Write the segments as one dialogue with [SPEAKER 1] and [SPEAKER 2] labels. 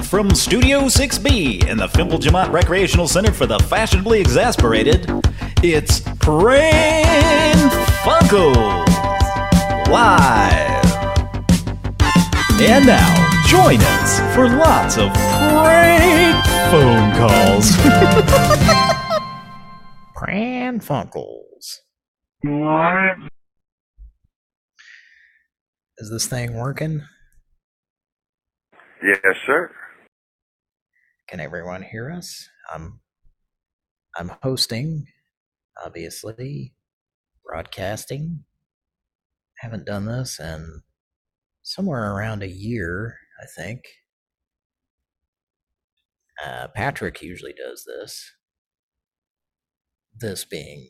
[SPEAKER 1] from Studio 6B in the Fimple Jamont Recreational Center for the Fashionably Exasperated, it's Pran Funkels Live. And now, join us for lots of prank phone calls. Pran Funkels.
[SPEAKER 2] What?
[SPEAKER 1] Is this thing working?
[SPEAKER 2] Yes, sir.
[SPEAKER 1] Can everyone hear us? I'm hosting, obviously, broadcasting. Haven't done this in somewhere around a year, I think. Patrick usually does this. This being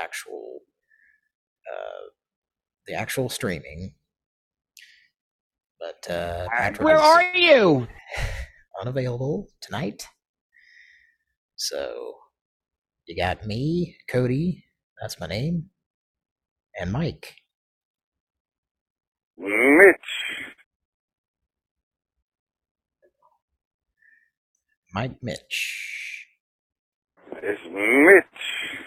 [SPEAKER 1] the actual streaming. But Patrick
[SPEAKER 3] where are you?
[SPEAKER 1] Unavailable tonight. So you got me, Cody, that's my name, and Mike.
[SPEAKER 2] Mitch.
[SPEAKER 1] Mike Mitch.
[SPEAKER 2] It's Mitch.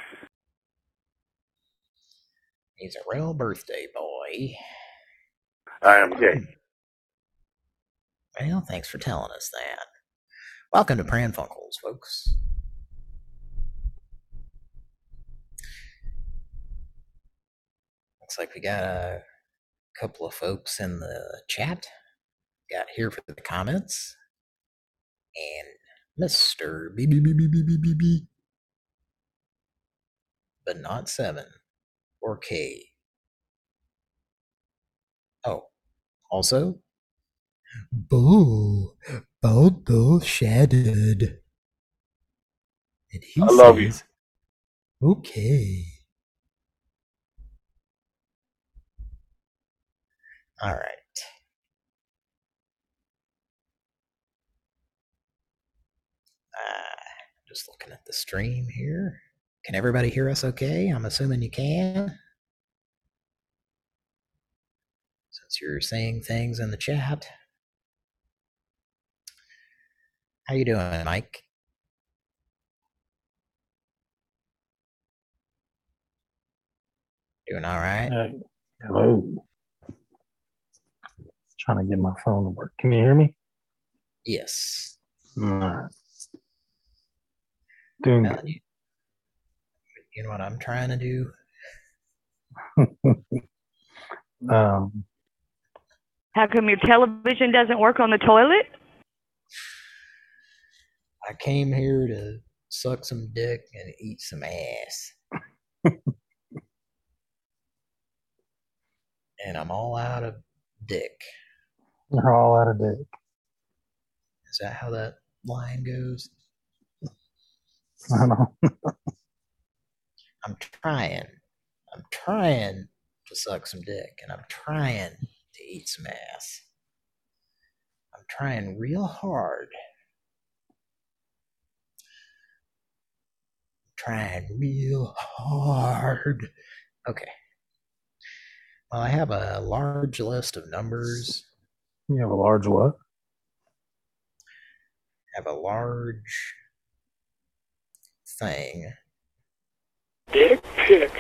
[SPEAKER 1] He's a real birthday boy.
[SPEAKER 2] I am gay.
[SPEAKER 1] Well, thanks for telling us that. Welcome to Pran Funkels, folks. Looks like we got a couple of folks in the chat. Got here for the comments. And Mr. B, but not 7 or K. Oh, also, Bull Shadowed. And he
[SPEAKER 2] I love you.
[SPEAKER 1] Okay. All right. Just looking at the stream here. Can everybody hear us okay? I'm assuming you can. Since you're saying things in the chat. How you doing, Mike? Doing all right?
[SPEAKER 4] Hello. Trying to get my phone to work. Can you hear me?
[SPEAKER 1] Yes.
[SPEAKER 4] Alright. Doing
[SPEAKER 1] Well,
[SPEAKER 4] good.
[SPEAKER 1] you know what I'm trying to do?
[SPEAKER 3] How come your television doesn't work on the toilet?
[SPEAKER 1] I came here to suck some dick and eat some ass. And I'm all out of dick.
[SPEAKER 4] We're all out of dick.
[SPEAKER 1] Is that how that line goes?
[SPEAKER 4] I don't know.
[SPEAKER 1] I'm trying to suck some dick, and I'm trying to eat some ass. I'm trying real hard. Okay. Well, I have a large list of numbers.
[SPEAKER 4] You have a large what?
[SPEAKER 1] I have a large thing.
[SPEAKER 2] Dick pics.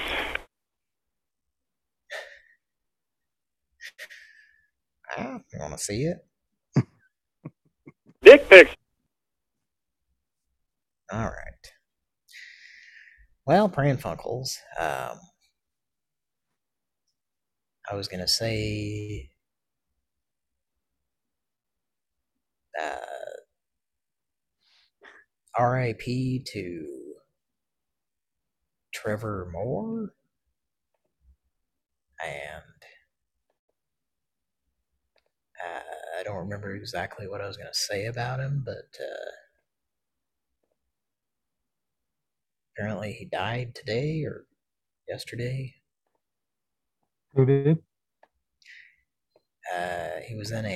[SPEAKER 1] You want to see it?
[SPEAKER 2] Dick pics.
[SPEAKER 1] All right. Well, Pran Funkels, I was going to say RIP to Trevor Moore, and I don't remember exactly what I was going to say about him, but apparently he died today or yesterday.
[SPEAKER 4] Who did?
[SPEAKER 1] He was in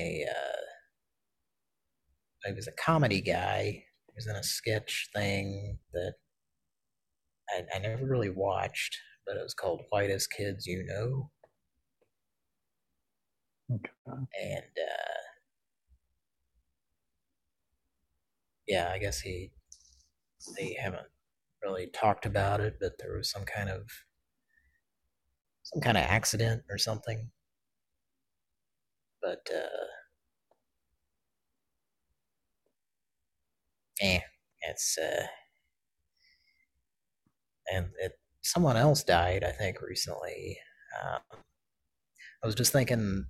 [SPEAKER 1] he was a comedy guy. He was in a sketch thing that I never really watched, but it was called Whitest Kids You Know.
[SPEAKER 4] Okay.
[SPEAKER 1] And
[SPEAKER 5] yeah, I guess they haven't really talked about it, but there was some kind of accident or something. But it's and someone else died, I think, recently. I was just thinking,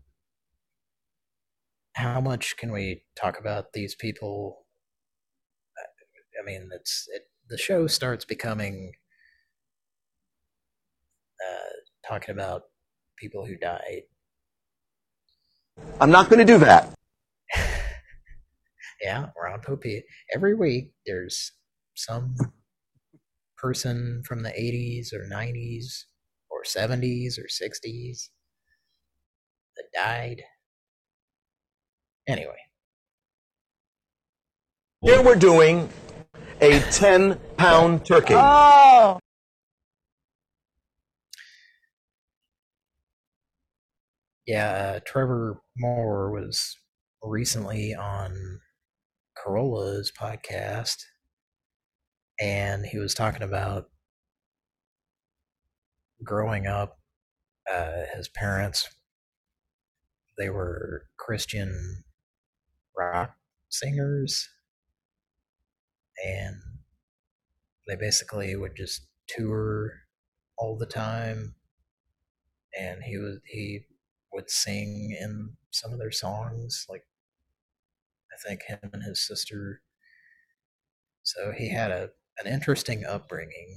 [SPEAKER 5] how much can we talk about these people? I mean, the show starts becoming talking about people who died.
[SPEAKER 6] I'm not going to do that.
[SPEAKER 5] Yeah, Ron Popeil. Every week there's some person from the 80s or 90s or 70s or 60s that died. Anyway.
[SPEAKER 6] Here we're doing a 10-pound turkey.
[SPEAKER 3] Oh.
[SPEAKER 5] Yeah, Trevor Moore was recently on Carolla's podcast, and he was talking about growing up. His parents, they were Christian rock singers, and they basically would just tour all the time, and he would sing in some of their songs, like I think him and his sister. So he had an interesting upbringing,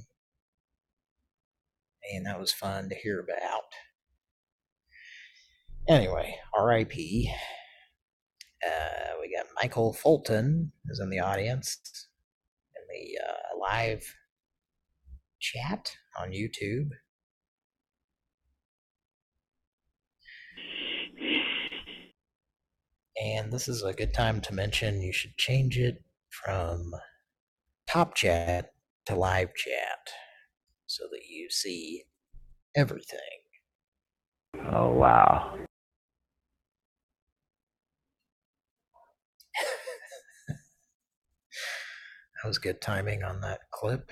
[SPEAKER 5] and that was fun to hear about. Anyway, R.I.P. We got Michael Fulton is in the audience in the live chat on YouTube. And this is a good time to mention you should change it from top chat to live chat so that you see everything.
[SPEAKER 7] Oh, wow.
[SPEAKER 5] That was good timing on that clip.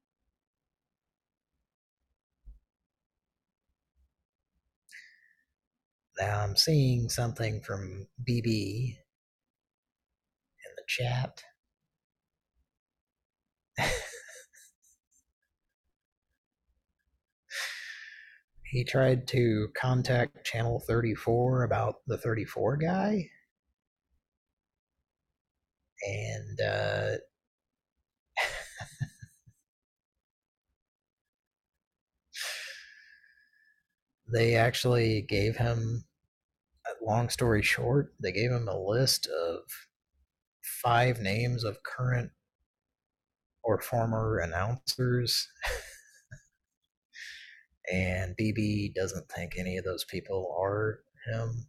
[SPEAKER 5] Now I'm seeing something from BB in the chat. He tried to contact Channel 34 about the 34 guy. And they actually gave him, long story short, they gave him a list of 5 names of current or former announcers. And BB doesn't think any of those people are him.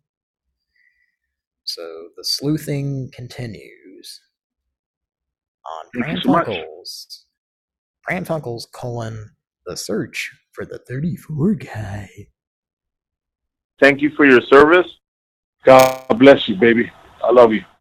[SPEAKER 5] So the sleuthing continues on
[SPEAKER 2] Thank you so much.
[SPEAKER 5] Pranfunkles, the search for the 34 guy.
[SPEAKER 2] Thank you for your service. God bless you, baby. I love you.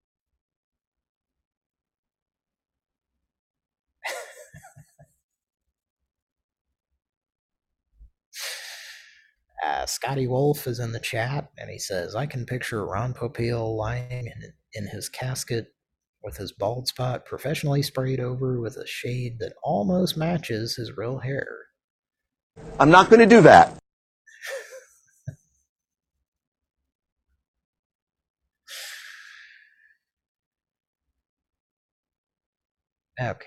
[SPEAKER 5] Scotty Wolf is in the chat, and he says, I can picture Ron Popeil lying in his casket with his bald spot professionally sprayed over with a shade that almost matches his real hair.
[SPEAKER 6] I'm not going to do that.
[SPEAKER 5] Okay.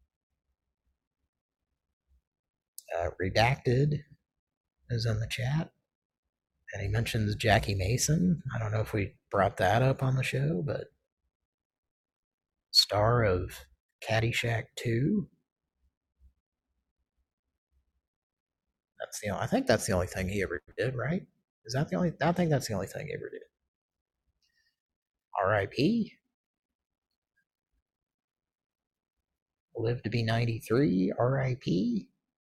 [SPEAKER 5] Redacted is in the chat, and he mentions Jackie Mason. I don't know if we brought that up on the show, but star of Caddyshack 2. I think that's the only thing he ever did, right? Is that the only? I think that's the only thing he ever did. R.I.P. Lived to be 93. R.I.P.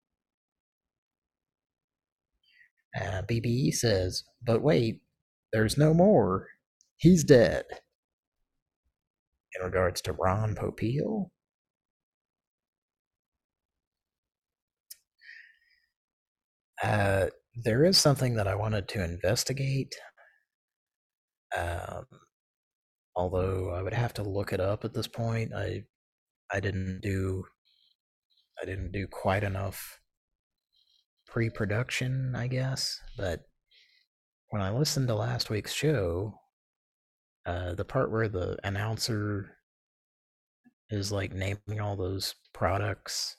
[SPEAKER 5] BB says, but wait, there's no more. He's dead. in regards to Ron Popeil. There is something that I wanted to investigate, although I would have to look it up at this point. I didn't do quite enough pre-production, I guess, but when I listened to last week's show, the part where the announcer is like naming all those products,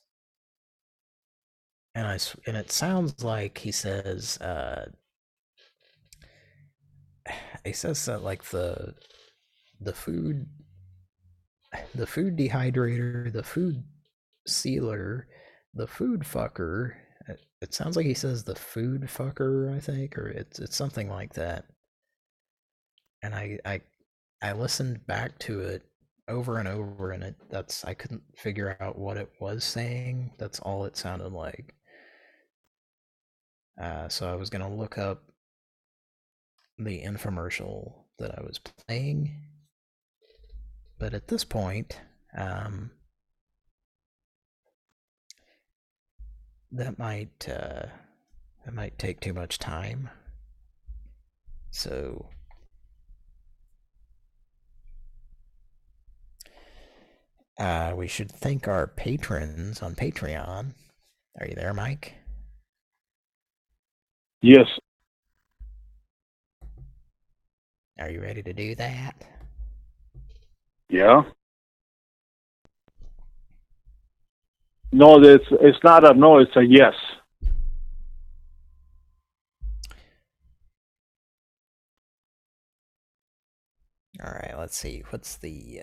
[SPEAKER 5] and it sounds like he says that like the food dehydrator, the food sealer, the food fucker. It sounds like he says the food fucker, I think, or it's something like that. And I listened back to it over and over, and I couldn't figure out what it was saying. That's all it sounded like. So I was gonna look up the infomercial that I was playing, but at this point, that might take too much time. So we should thank our patrons on Patreon. Are you there, Mike?
[SPEAKER 2] Yes.
[SPEAKER 5] Are you ready to do that?
[SPEAKER 2] Yeah. No, it's not a no, it's a yes.
[SPEAKER 5] All right, let's see. What's the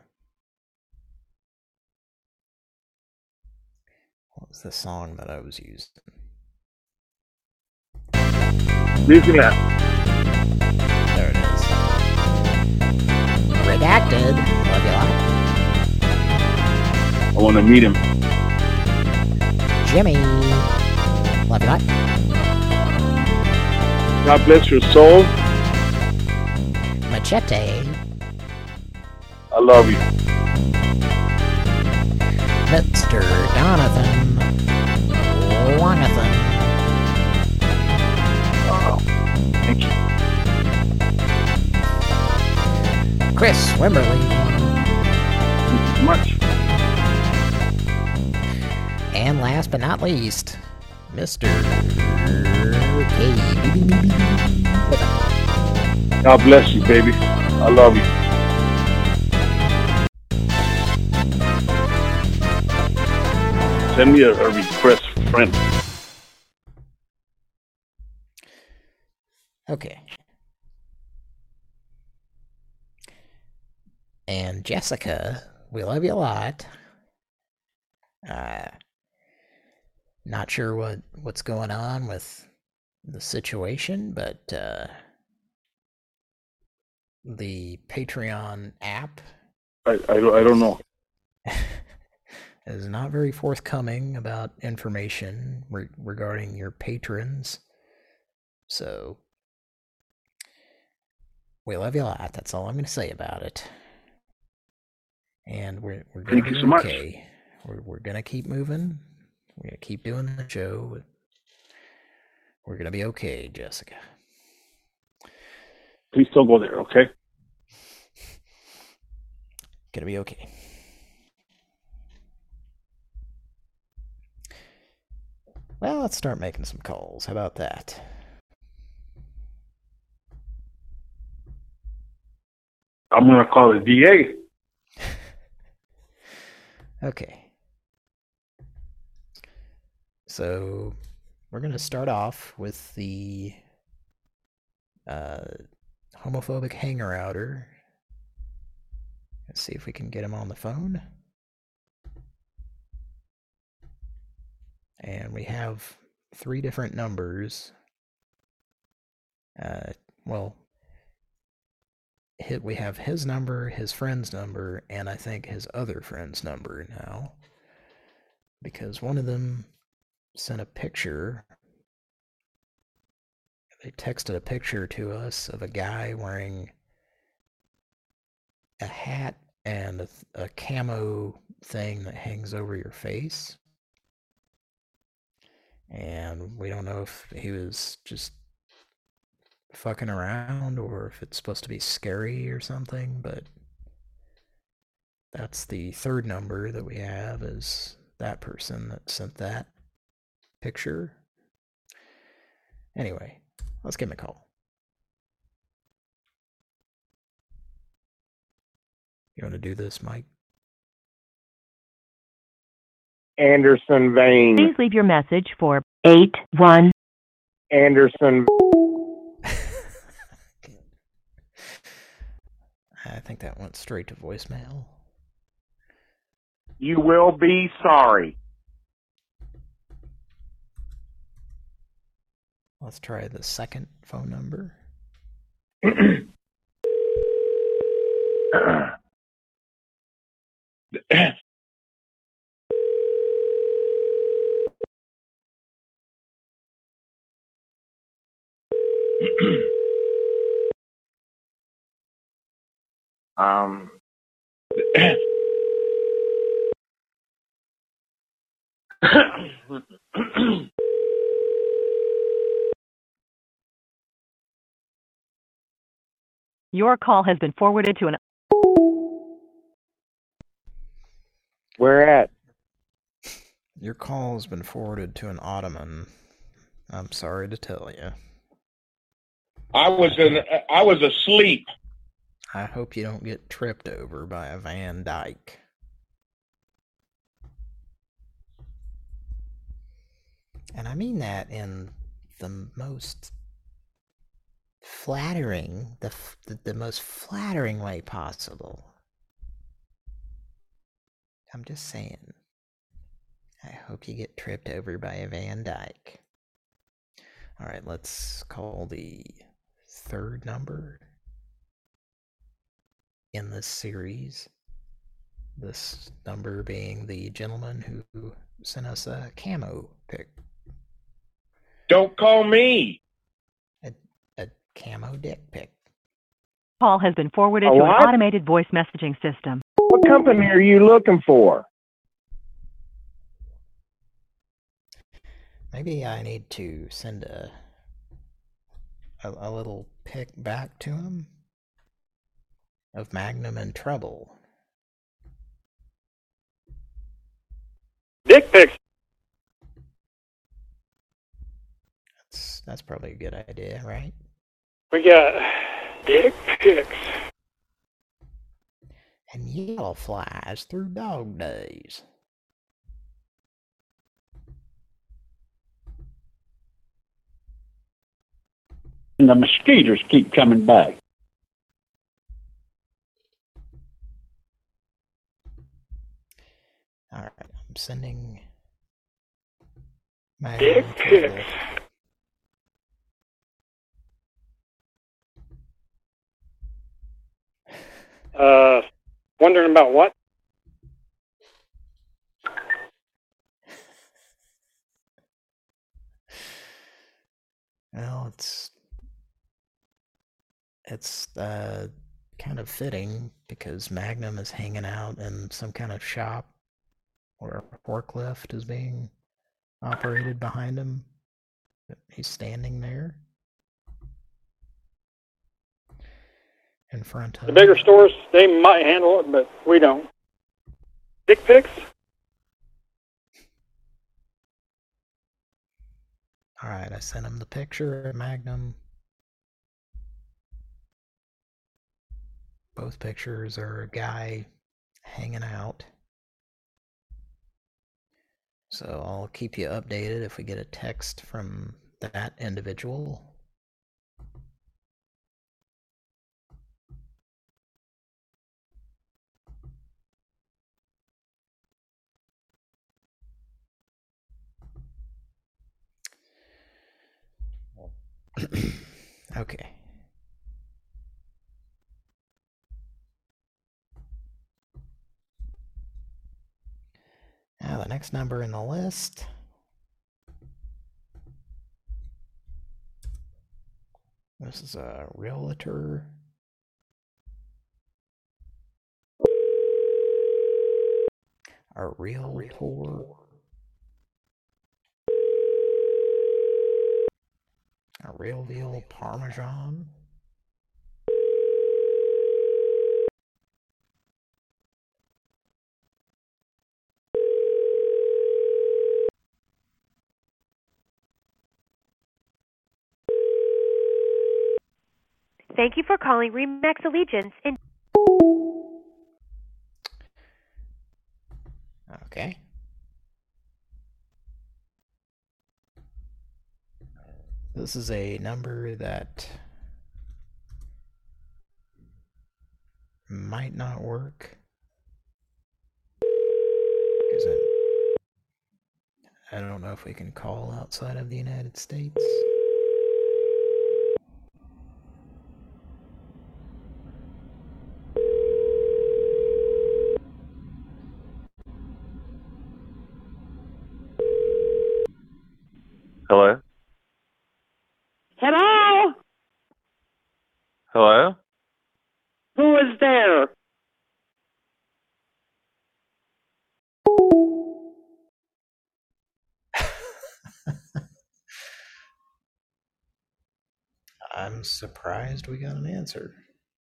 [SPEAKER 5] what was the song that I was using?
[SPEAKER 2] Listen to that.
[SPEAKER 5] There it is. Redacted. Love you a lot.
[SPEAKER 2] I want to meet him.
[SPEAKER 5] Jimmy. Love you a lot.
[SPEAKER 2] God bless your soul.
[SPEAKER 5] Machete.
[SPEAKER 2] I love you.
[SPEAKER 5] Mr. Donathan. Lonathan.
[SPEAKER 2] Wow. Thank you.
[SPEAKER 5] Chris Wimberly.
[SPEAKER 2] Thank you so much.
[SPEAKER 5] And last but not least, Mr. K.
[SPEAKER 2] God bless you, baby. I love you. Send me a request, friend.
[SPEAKER 5] Okay. And Jessica, we love you a lot. Not sure what's going on with the situation, but the Patreon app
[SPEAKER 2] I don't know.
[SPEAKER 5] is not very forthcoming about information regarding your patrons. So we love you a lot. That's all I'm going to say about it. And we're going to be okay. We're going to keep moving. We're going to keep doing the show. We're going to be okay, Jessica.
[SPEAKER 2] Please don't go there, okay?
[SPEAKER 5] Going to be okay. Well, let's start making some calls. How about that?
[SPEAKER 2] I'm going to call the DA.
[SPEAKER 5] Okay. So we're going to start off with the homophobic hanger-outer. Let's see if we can get him on the phone. And we have 3 different numbers. We have his number, his friend's number, and I think his other friend's number now. Because one of them sent a picture. They texted a picture to us of a guy wearing a hat and a camo thing that hangs over your face. And we don't know if he was just fucking around or if it's supposed to be scary or something, but that's the third number that we have, is that person that sent that picture. Anyway, let's give him a call. You want to do this, Mike?
[SPEAKER 2] Anderson Vane.
[SPEAKER 8] Please leave your message for 81.
[SPEAKER 2] Anderson.
[SPEAKER 5] I think that went straight to voicemail.
[SPEAKER 2] You will be sorry.
[SPEAKER 5] Let's try the second phone number.
[SPEAKER 8] Your call has been forwarded to an...
[SPEAKER 2] Where at?
[SPEAKER 5] Your call has been forwarded to an ottoman. I'm sorry to tell you.
[SPEAKER 2] I was asleep.
[SPEAKER 5] I hope you don't get tripped over by a Van Dyke. And I mean that in the most flattering, the most flattering way possible. I'm just saying. I hope you get tripped over by a Van Dyke. Alright, let's call the third number in this series. This number being the gentleman who sent us a camo pic.
[SPEAKER 2] Don't call me.
[SPEAKER 5] A camo dick pic.
[SPEAKER 8] Call has been forwarded to an automated voice messaging system.
[SPEAKER 2] What company are you looking for?
[SPEAKER 5] Maybe I need to send a little pic back to him of Magnum in trouble.
[SPEAKER 2] Dick pics.
[SPEAKER 5] That's probably a good idea, right?
[SPEAKER 2] We got dick pics.
[SPEAKER 5] And yellow flies through dog days.
[SPEAKER 7] And the mosquitoes keep coming back.
[SPEAKER 5] Alright, I'm sending my
[SPEAKER 2] Dick pics.
[SPEAKER 9] Wondering about what?
[SPEAKER 5] Well, it's kind of fitting because Magnum is hanging out in some kind of shop where a forklift is being operated behind him. He's standing there in front of
[SPEAKER 9] The bigger stores, they might handle it, but we don't. Dick pics?
[SPEAKER 5] Alright, I sent him the picture of Magnum. Both pictures are a guy hanging out. So I'll keep you updated if we get a text from that individual. Okay. Now the next number in the list. This is a realtor. A real tour. A real veal parmesan.
[SPEAKER 10] Thank you for calling Remax Allegiance.
[SPEAKER 5] Okay. This is a number that might not work. I don't know if we can call outside of the United States.
[SPEAKER 2] Hello?
[SPEAKER 9] Hello?
[SPEAKER 2] Hello?
[SPEAKER 9] Who is there?
[SPEAKER 5] I'm surprised we got an answer.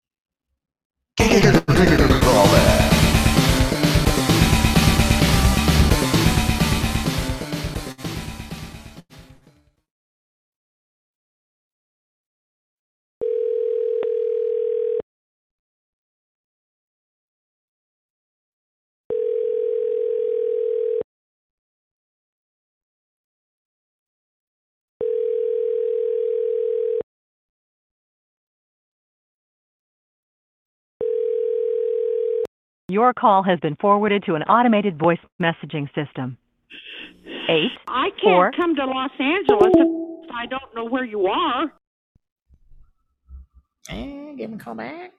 [SPEAKER 8] Your call has been forwarded to an automated voice messaging system. 8.
[SPEAKER 9] I can't
[SPEAKER 8] 4.
[SPEAKER 9] come to Los Angeles if I don't know where you are.
[SPEAKER 5] Give him a call back.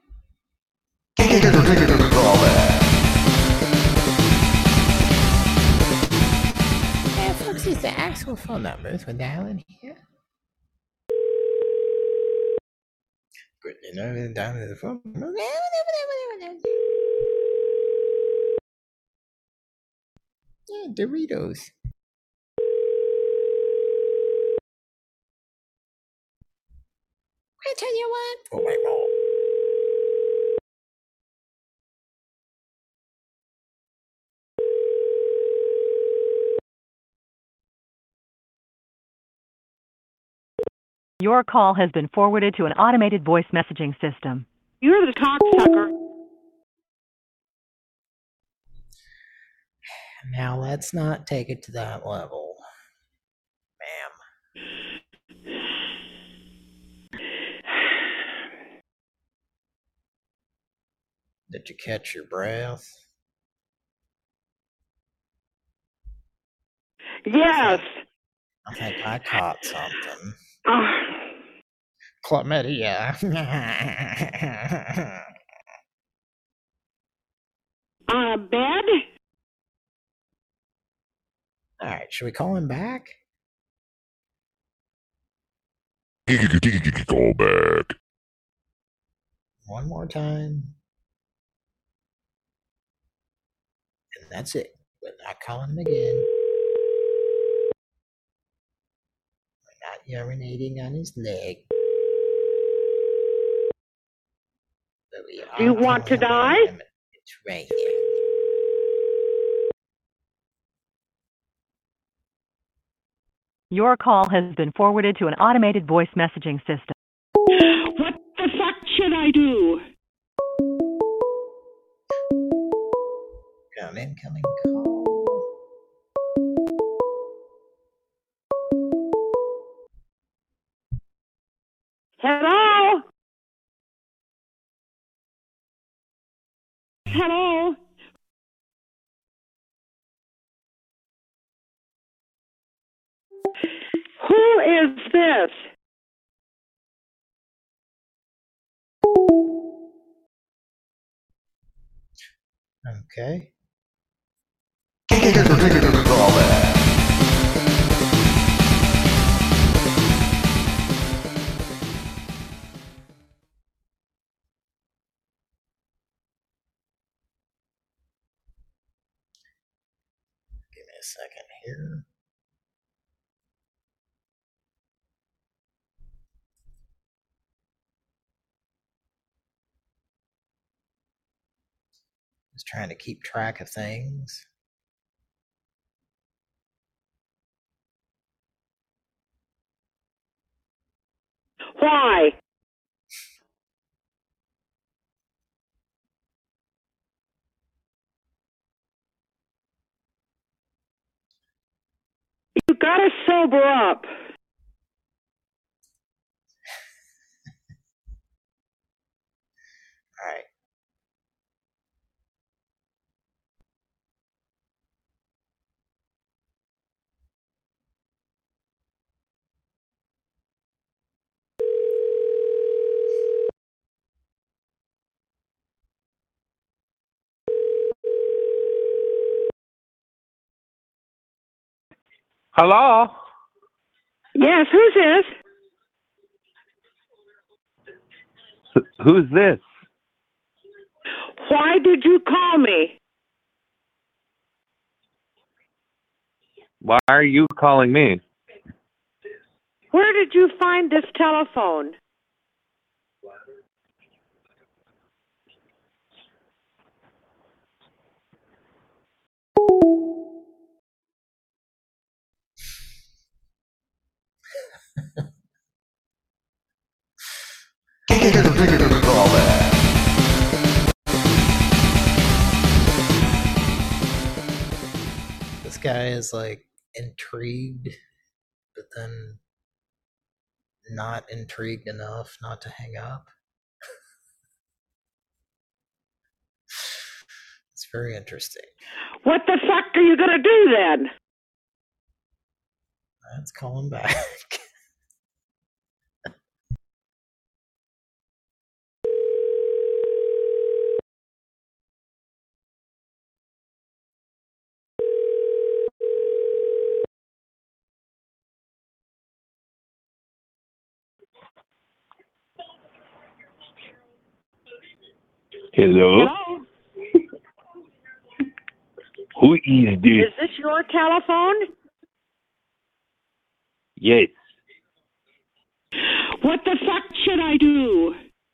[SPEAKER 5] Folks, is the actual phone numbers we're dialing here. Good, you know, down to the phone. Yeah, Doritos. I tell you what. Oh my God.
[SPEAKER 8] Your call has been forwarded to an automated voice messaging system.
[SPEAKER 9] You're the cocksucker.
[SPEAKER 5] Now let's not take it to that level, ma'am. Did you catch your breath?
[SPEAKER 9] Yes.
[SPEAKER 5] I think I caught something. Chlamydia.
[SPEAKER 9] Bed?
[SPEAKER 5] Alright, should we call him back?
[SPEAKER 11] Call back.
[SPEAKER 5] One more time. And that's it. We're not calling him again. We're not urinating on his leg.
[SPEAKER 9] Do you want to die?
[SPEAKER 5] It's right here.
[SPEAKER 8] Your call has been forwarded to an automated voice messaging system.
[SPEAKER 9] What the fuck should I do?
[SPEAKER 5] An incoming call.
[SPEAKER 9] Hello? Hello? Who is this?
[SPEAKER 5] Okay. a second here. Just trying to keep track of things.
[SPEAKER 11] Why? You gotta sober up.
[SPEAKER 5] All right.
[SPEAKER 2] Hello?
[SPEAKER 11] Yes, who's this?
[SPEAKER 2] Who's this?
[SPEAKER 11] Why did you call me?
[SPEAKER 2] Why are you calling me?
[SPEAKER 11] Where did you find this telephone?
[SPEAKER 5] This guy is like intrigued, but then not intrigued enough not to hang up. It's very interesting.
[SPEAKER 11] What the fuck are you gonna do then?
[SPEAKER 5] Let's call him back.
[SPEAKER 2] Hello?
[SPEAKER 11] Hello?
[SPEAKER 2] Who is this?
[SPEAKER 11] Is this your telephone?
[SPEAKER 2] Yes.
[SPEAKER 11] What the fuck should I do?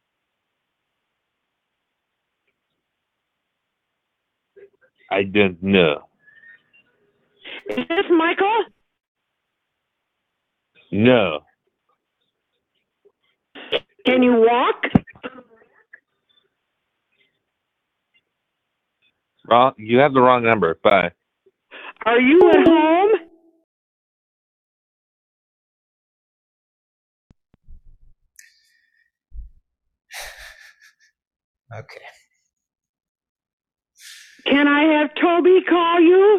[SPEAKER 2] I don't know.
[SPEAKER 11] Is this Michael?
[SPEAKER 2] No.
[SPEAKER 11] Can you walk?
[SPEAKER 2] Wrong. You have the wrong number. Bye.
[SPEAKER 11] Are you at home?
[SPEAKER 5] Okay.
[SPEAKER 11] Can I have Toby call you?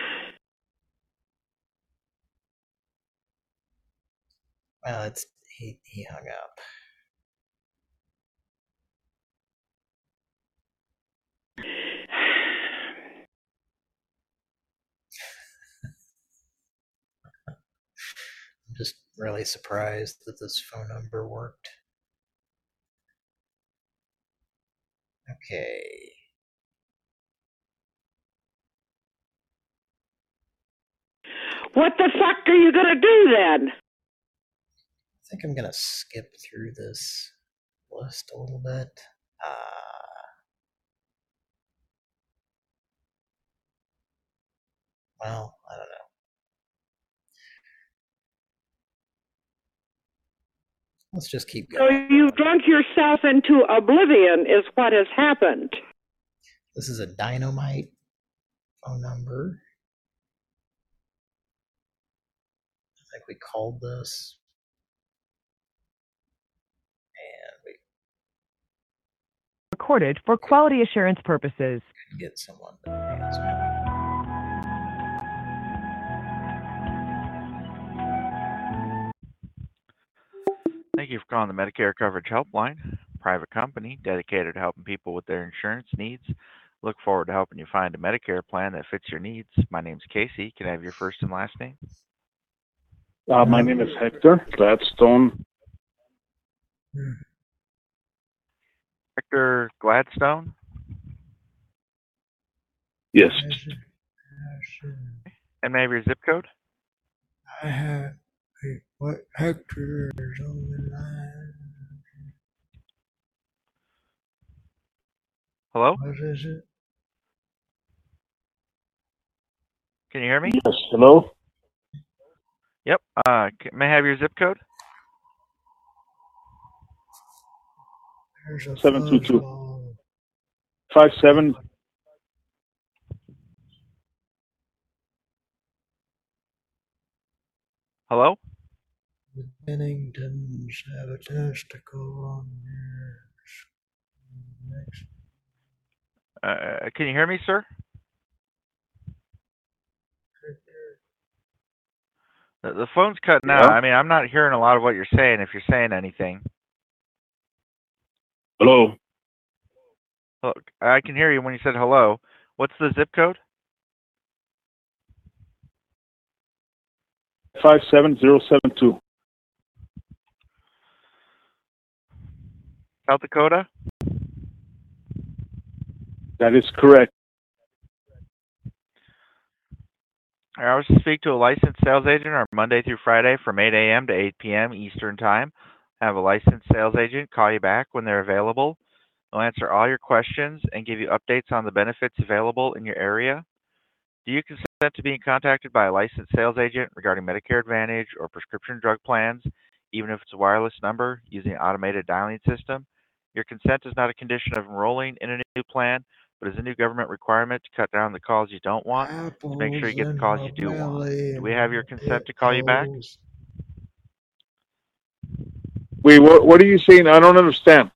[SPEAKER 5] Well, it's he hung up. I'm just really surprised that this phone number worked. Okay.
[SPEAKER 11] What the fuck are you gonna do then?
[SPEAKER 5] I think I'm gonna skip through this list a little bit. Well, I don't know. Let's just keep going.
[SPEAKER 11] So you've drunk yourself into oblivion is what has happened.
[SPEAKER 5] This is a Dynamite phone number. I think we called this. And we
[SPEAKER 8] Recorded for quality assurance purposes.
[SPEAKER 5] couldn't get someone to answer.
[SPEAKER 12] Thank you for calling the Medicare Coverage Helpline, private company dedicated to helping people with their insurance needs. Look forward to helping you find a Medicare plan that fits your needs. My name's Casey. Can I have your first and last name?
[SPEAKER 2] My name is Hector Gladstone.
[SPEAKER 12] Hector Gladstone?
[SPEAKER 2] Yes.
[SPEAKER 12] And may I have your zip code?
[SPEAKER 5] I have. Wait, what? Hector is on the line.
[SPEAKER 12] Hello?
[SPEAKER 5] What is it?
[SPEAKER 12] Can you hear me?
[SPEAKER 2] Yes. Hello?
[SPEAKER 12] Yep. May I have your zip code?
[SPEAKER 5] There's a
[SPEAKER 2] 722.
[SPEAKER 5] fuzzball.
[SPEAKER 2] 57.
[SPEAKER 12] Hello?
[SPEAKER 5] The Benningtons have a testicle on their next.
[SPEAKER 12] Can you hear me, sir? The phone's cutting out. I mean, I'm not hearing a lot of what you're saying, if you're saying anything.
[SPEAKER 2] Hello?
[SPEAKER 12] Look, I can hear you when you said hello. What's the zip code?
[SPEAKER 2] 57072.
[SPEAKER 12] South Dakota?
[SPEAKER 2] That is correct.
[SPEAKER 12] I was to speak to a licensed sales agent on Monday through Friday from 8 a.m. to 8 p.m. Eastern Time. Have a licensed sales agent call you back when they're available. They'll answer all your questions and give you updates on the benefits available in your area. Do you consent to being contacted by a licensed sales agent regarding Medicare Advantage or prescription drug plans, even if it's a wireless number using an automated dialing system? Your consent is not a condition of enrolling in a new plan, but is a new government requirement to cut down the calls you don't want to make sure you get the calls you do want. Do we have your consent to call you back?
[SPEAKER 2] Wait, what are you saying? I don't understand.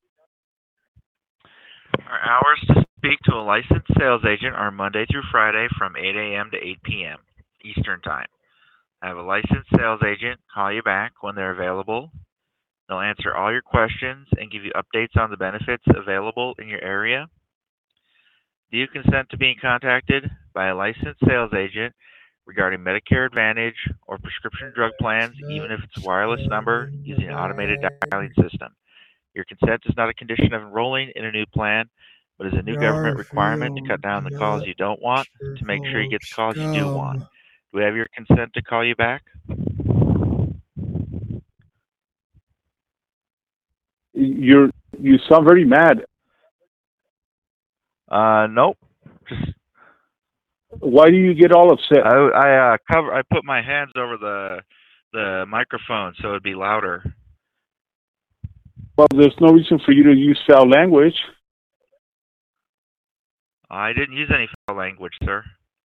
[SPEAKER 12] Our hours to speak to a licensed sales agent are Monday through Friday from 8 a.m. to 8 p.m. Eastern Time. Have a licensed sales agent call you back when they're available. They'll answer all your questions and give you updates on the benefits available in your area. Do you consent to being contacted by a licensed sales agent regarding Medicare Advantage or prescription drug plans, even if it's a wireless number using an automated dialing system? Your consent is not a condition of enrolling in a new plan, but is a new government requirement to cut down the calls you don't want to make sure you get the calls you do want. Do we have your consent to call you back?
[SPEAKER 2] You sound very mad.
[SPEAKER 12] Nope. Just
[SPEAKER 2] why do you get all upset?
[SPEAKER 12] I put my hands over the microphone so it'd be louder.
[SPEAKER 2] Well, there's no reason for you to use foul language.
[SPEAKER 12] I didn't use any foul language, sir.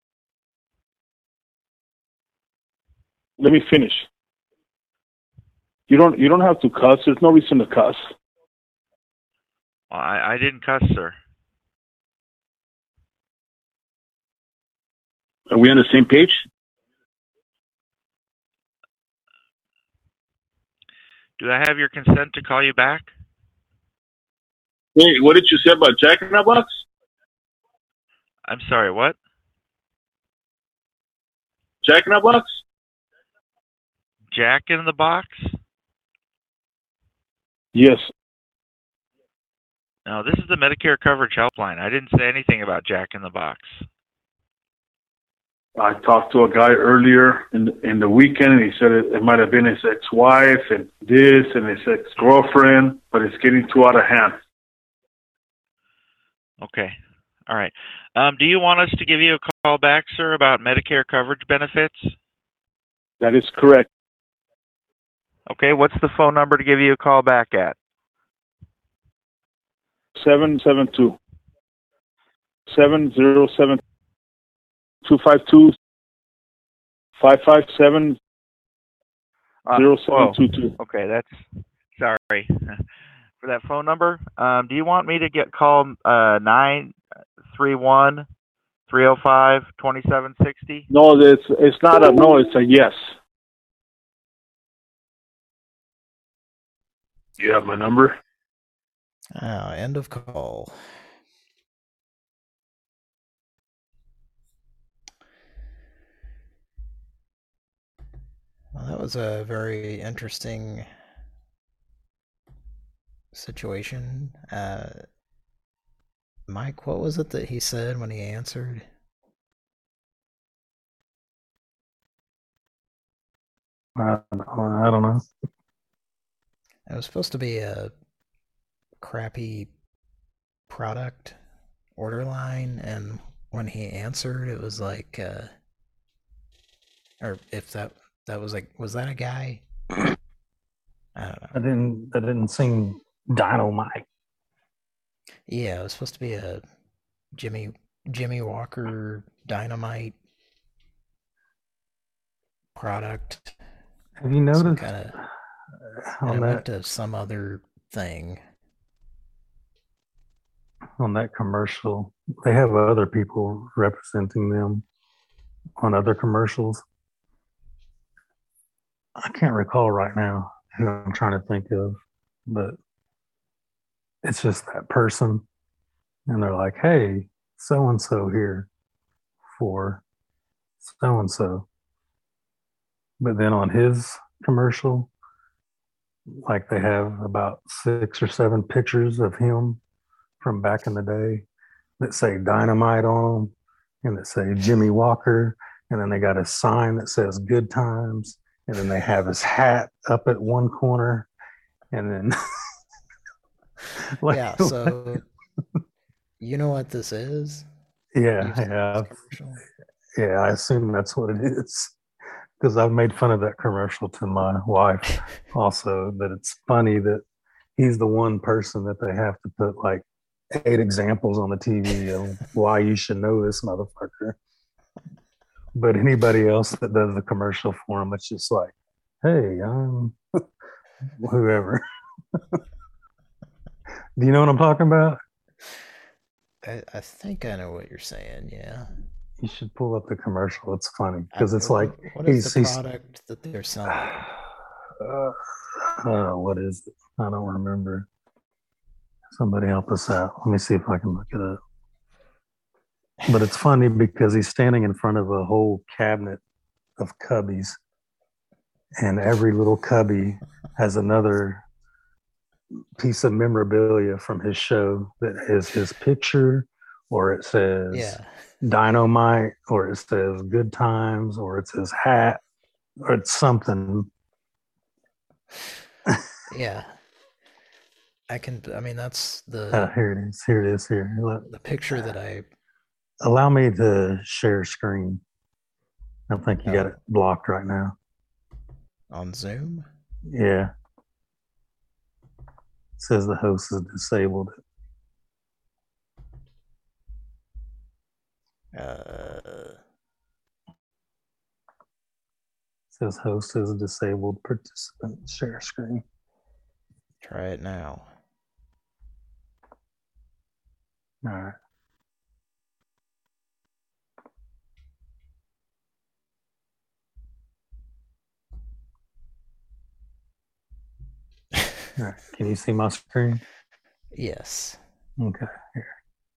[SPEAKER 2] Let me finish. You don't have to cuss. There's no reason to cuss.
[SPEAKER 12] I didn't cuss, sir.
[SPEAKER 2] Are we on the same page?
[SPEAKER 12] Do I have your consent to call you back?
[SPEAKER 2] Wait, what did you say about Jack in the Box?
[SPEAKER 12] I'm sorry, what?
[SPEAKER 2] Jack in the Box?
[SPEAKER 12] Jack in the Box?
[SPEAKER 2] Yes.
[SPEAKER 12] No, this is the Medicare Coverage Helpline. I didn't say anything about Jack in the Box.
[SPEAKER 2] I talked to a guy earlier in the weekend, and he said it might have been his ex-wife and this and his ex-girlfriend, but it's getting too out of hand.
[SPEAKER 12] Okay. All right. Do you want us to give you a call back, sir, about Medicare coverage benefits?
[SPEAKER 2] That is correct.
[SPEAKER 12] Okay. What's the phone number to give you a call back at?
[SPEAKER 2] 772 707 252 557 0722.
[SPEAKER 12] Okay, that's sorry for that phone number. Do you want me to call 931 305 2760?
[SPEAKER 2] No, it's not a no, it's a yes. You have my number?
[SPEAKER 5] End of call. Well, that was a very interesting situation. Mike, what was it that he said when he answered?
[SPEAKER 4] I don't know.
[SPEAKER 5] It was supposed to be a crappy product order line, and when he answered, it was like, or if that was like, was that a guy? I don't know.
[SPEAKER 4] That didn't seem Dynamite.
[SPEAKER 5] Yeah, it was supposed to be a Jimmy Walker Dynamite product.
[SPEAKER 4] Have you noticed
[SPEAKER 5] and
[SPEAKER 4] on
[SPEAKER 5] it went
[SPEAKER 4] that
[SPEAKER 5] to some other thing?
[SPEAKER 4] on that commercial? They have other people representing them on other commercials. I can't recall right now who I'm trying to think of, but it's just that person, and they're like, "Hey, so and so here for so and so," but then on his commercial, like they have about 6 or 7 pictures of him from back in the day that say Dynamite on them, and that say Jimmy Walker, and then they got a sign that says Good Times, and then they have his hat up at one corner, and then
[SPEAKER 5] Yeah, so you know what this is?
[SPEAKER 4] Yeah, I have. Yeah, I assume that's what it is. Because I've made fun of that commercial to my wife also, that it's funny that he's the one person that they have to put like 8 examples on the TV of why you should know this motherfucker. But anybody else that does the commercial for him, it's just like, hey, I'm whoever. Do you know what I'm talking about?
[SPEAKER 5] I think I know what you're saying, yeah.
[SPEAKER 4] You should pull up the commercial. It's funny because it's like
[SPEAKER 5] what is the product that they're selling?
[SPEAKER 4] What is it? I don't remember. Somebody help us out. Let me see if I can look it up. But it's funny because he's standing in front of a whole cabinet of cubbies, and every little cubby has another piece of memorabilia from his show that is his picture, or it says Dynamite, or it says Good Times, or it's his hat, or it's something.
[SPEAKER 5] Yeah. I mean, that's the...
[SPEAKER 4] Here it is. Here it is. Here.
[SPEAKER 5] The picture that I...
[SPEAKER 4] Allow me to share screen. I think you got it blocked right now.
[SPEAKER 5] On Zoom?
[SPEAKER 4] Yeah. It says the host is disabled. It says host is disabled. Participant share screen.
[SPEAKER 5] Try it now.
[SPEAKER 4] All right. All right. Can you see my screen?
[SPEAKER 5] Yes.
[SPEAKER 4] Okay. Here.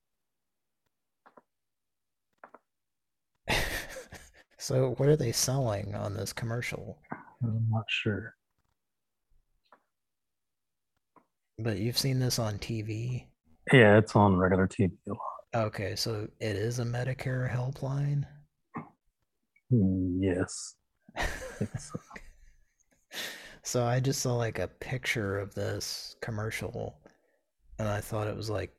[SPEAKER 5] So what are they selling on this commercial?
[SPEAKER 4] I'm not sure.
[SPEAKER 5] But you've seen this on TV?
[SPEAKER 4] Yeah, it's on regular TV a lot.
[SPEAKER 5] Okay, so it is a Medicare helpline?
[SPEAKER 4] Yes.
[SPEAKER 5] So I just saw like a picture of this commercial, and I thought he was like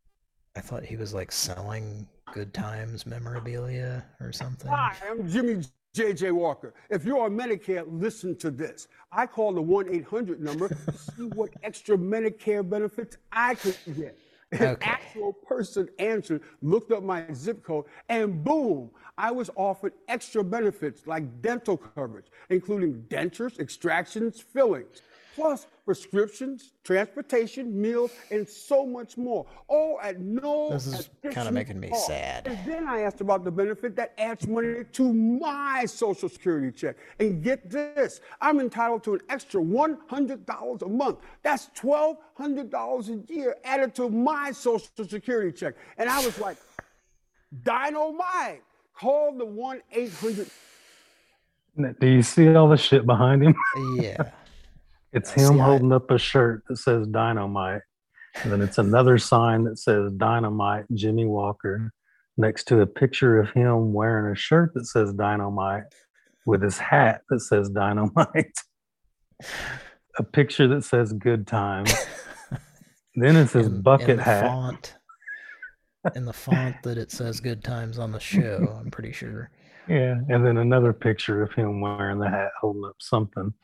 [SPEAKER 5] selling Good Times memorabilia or something.
[SPEAKER 13] Hi, I'm Jimmy J.J. Walker. If you're on Medicare, listen to this. I call the 1-800 number to see what extra Medicare benefits I could get. An actual person answered, looked up my zip code, and boom, I was offered extra benefits like dental coverage, including dentures, extractions, fillings, plus prescriptions, transportation, meals, and so much more, all at no
[SPEAKER 5] This is kind of making me
[SPEAKER 13] cost.
[SPEAKER 5] sad.
[SPEAKER 13] And then I asked about the benefit that adds money to my Social Security check. And get this, I'm entitled to an extra $100 a month. That's $1,200 a year added to my Social Security check. And I was like, dynamite. Call the 1-800.
[SPEAKER 4] Do you see all the shit behind him?
[SPEAKER 5] Yeah.
[SPEAKER 4] It's him holding up a shirt that says Dynamite. And then it's another sign that says Dynamite, Jimmy Walker, next to a picture of him wearing a shirt that says Dynamite. with his hat that says Dynamite, a picture that says Good Times, then it says bucket hat.
[SPEAKER 5] In the font that it says Good Times on the show, I'm pretty sure.
[SPEAKER 4] Yeah, and then another picture of him wearing the hat holding up something.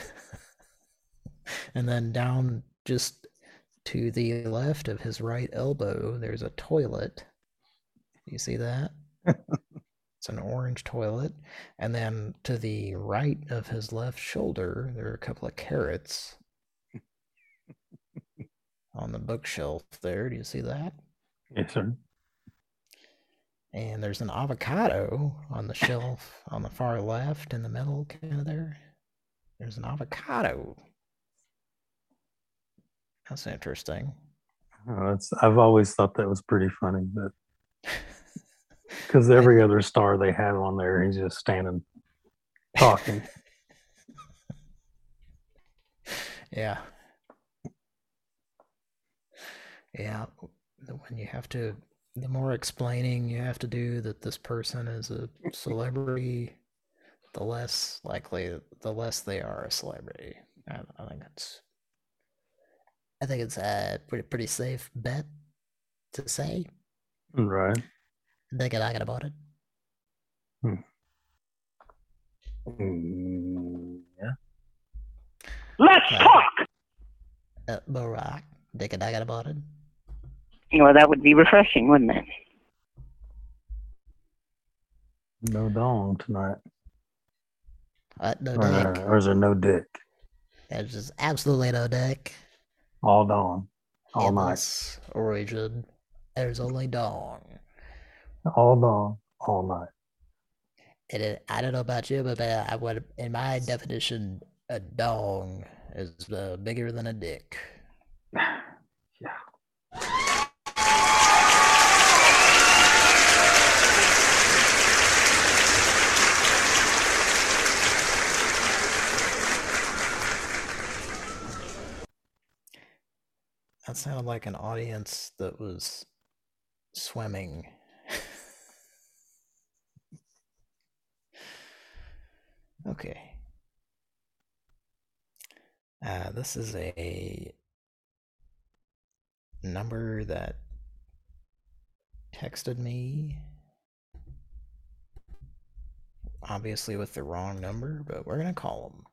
[SPEAKER 5] And then down just to the left of his right elbow, there's a toilet. You see that? It's an orange toilet. And then to the right of his left shoulder, there are a couple of carrots on the bookshelf there. Do you see that?
[SPEAKER 4] Yes, sir.
[SPEAKER 5] And there's an avocado on the shelf on the far left in the middle, kind of there. There's an avocado. That's interesting.
[SPEAKER 4] I've always thought that was pretty funny, but because every other star they have on there, he's just standing talking.
[SPEAKER 5] Yeah. Yeah. When you have to, the more explaining you have to do that this person is a celebrity, the less likely, the less they are a celebrity. I think it's a pretty safe bet to say.
[SPEAKER 4] Right.
[SPEAKER 5] They get talking about it.
[SPEAKER 4] Yeah.
[SPEAKER 11] Let's talk!
[SPEAKER 5] Barack, they get talking about it.
[SPEAKER 11] Well, that would be refreshing, wouldn't it?
[SPEAKER 4] No dong tonight.
[SPEAKER 5] No dick.
[SPEAKER 4] Or is there no dick?
[SPEAKER 5] There's just absolutely no dick.
[SPEAKER 4] All dawn. All
[SPEAKER 5] In
[SPEAKER 4] night.
[SPEAKER 5] this origin, there's only dong.
[SPEAKER 4] All dawn. All night.
[SPEAKER 5] I don't know about you, but I would, in my definition, a dong is bigger than a dick.
[SPEAKER 4] Yeah.
[SPEAKER 5] That sounded like an audience that was swimming. Okay. This is a number that texted me, obviously with the wrong number, but we're gonna call them.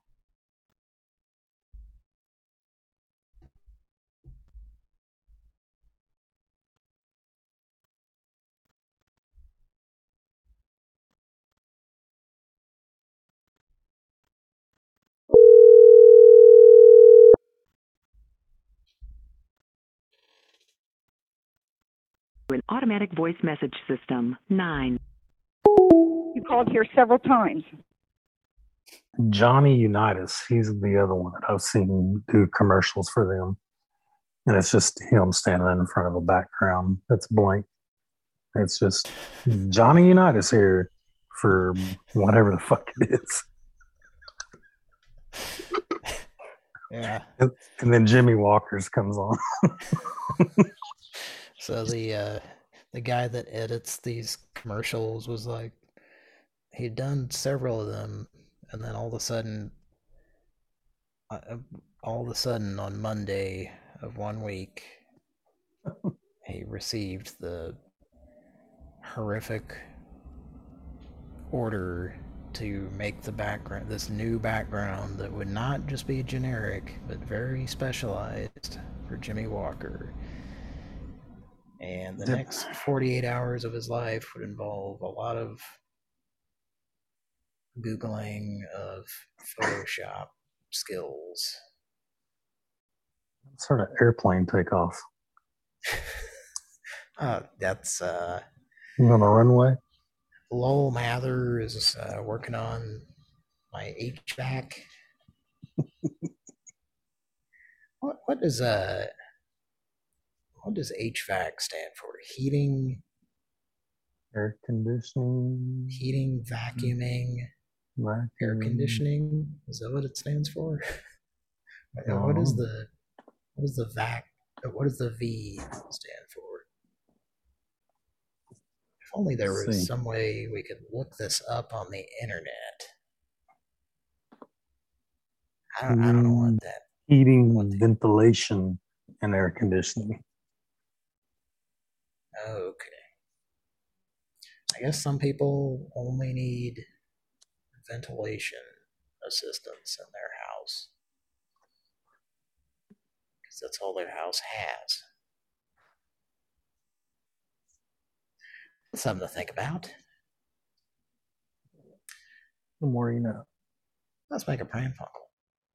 [SPEAKER 8] An automatic voice message system. 9.
[SPEAKER 11] You called here several times.
[SPEAKER 4] Johnny Unitas, he's the other one that I've seen do commercials for them. And it's just him standing in front of a background that's blank. It's just Johnny Unitas here for whatever the fuck it is.
[SPEAKER 5] Yeah.
[SPEAKER 4] And then Jimmy Walker's comes on.
[SPEAKER 5] So the guy that edits these commercials was like, he'd done several of them, and then all of a sudden on Monday of one week, he received the horrific order to make the background, this new background that would not just be generic, but very specialized for Jimmy Walker. And the next 48 hours of his life would involve a lot of Googling of Photoshop skills.
[SPEAKER 4] What sort of airplane takeoff?
[SPEAKER 5] That's
[SPEAKER 4] on the runway?
[SPEAKER 5] Lowell Mather is working on my HVAC. What does HVAC stand for? Heating,
[SPEAKER 4] air conditioning,
[SPEAKER 5] vacuuming, air conditioning. Is that what it stands for? What does the V stand for? If only there was some way we could look this up on the internet. I don't know what that.
[SPEAKER 4] Heating, ventilation, and air conditioning.
[SPEAKER 5] Okay. I guess some people only need ventilation assistance in their house because that's all their house has. Something to think about.
[SPEAKER 4] The more you know.
[SPEAKER 5] Let's make a prank phone call.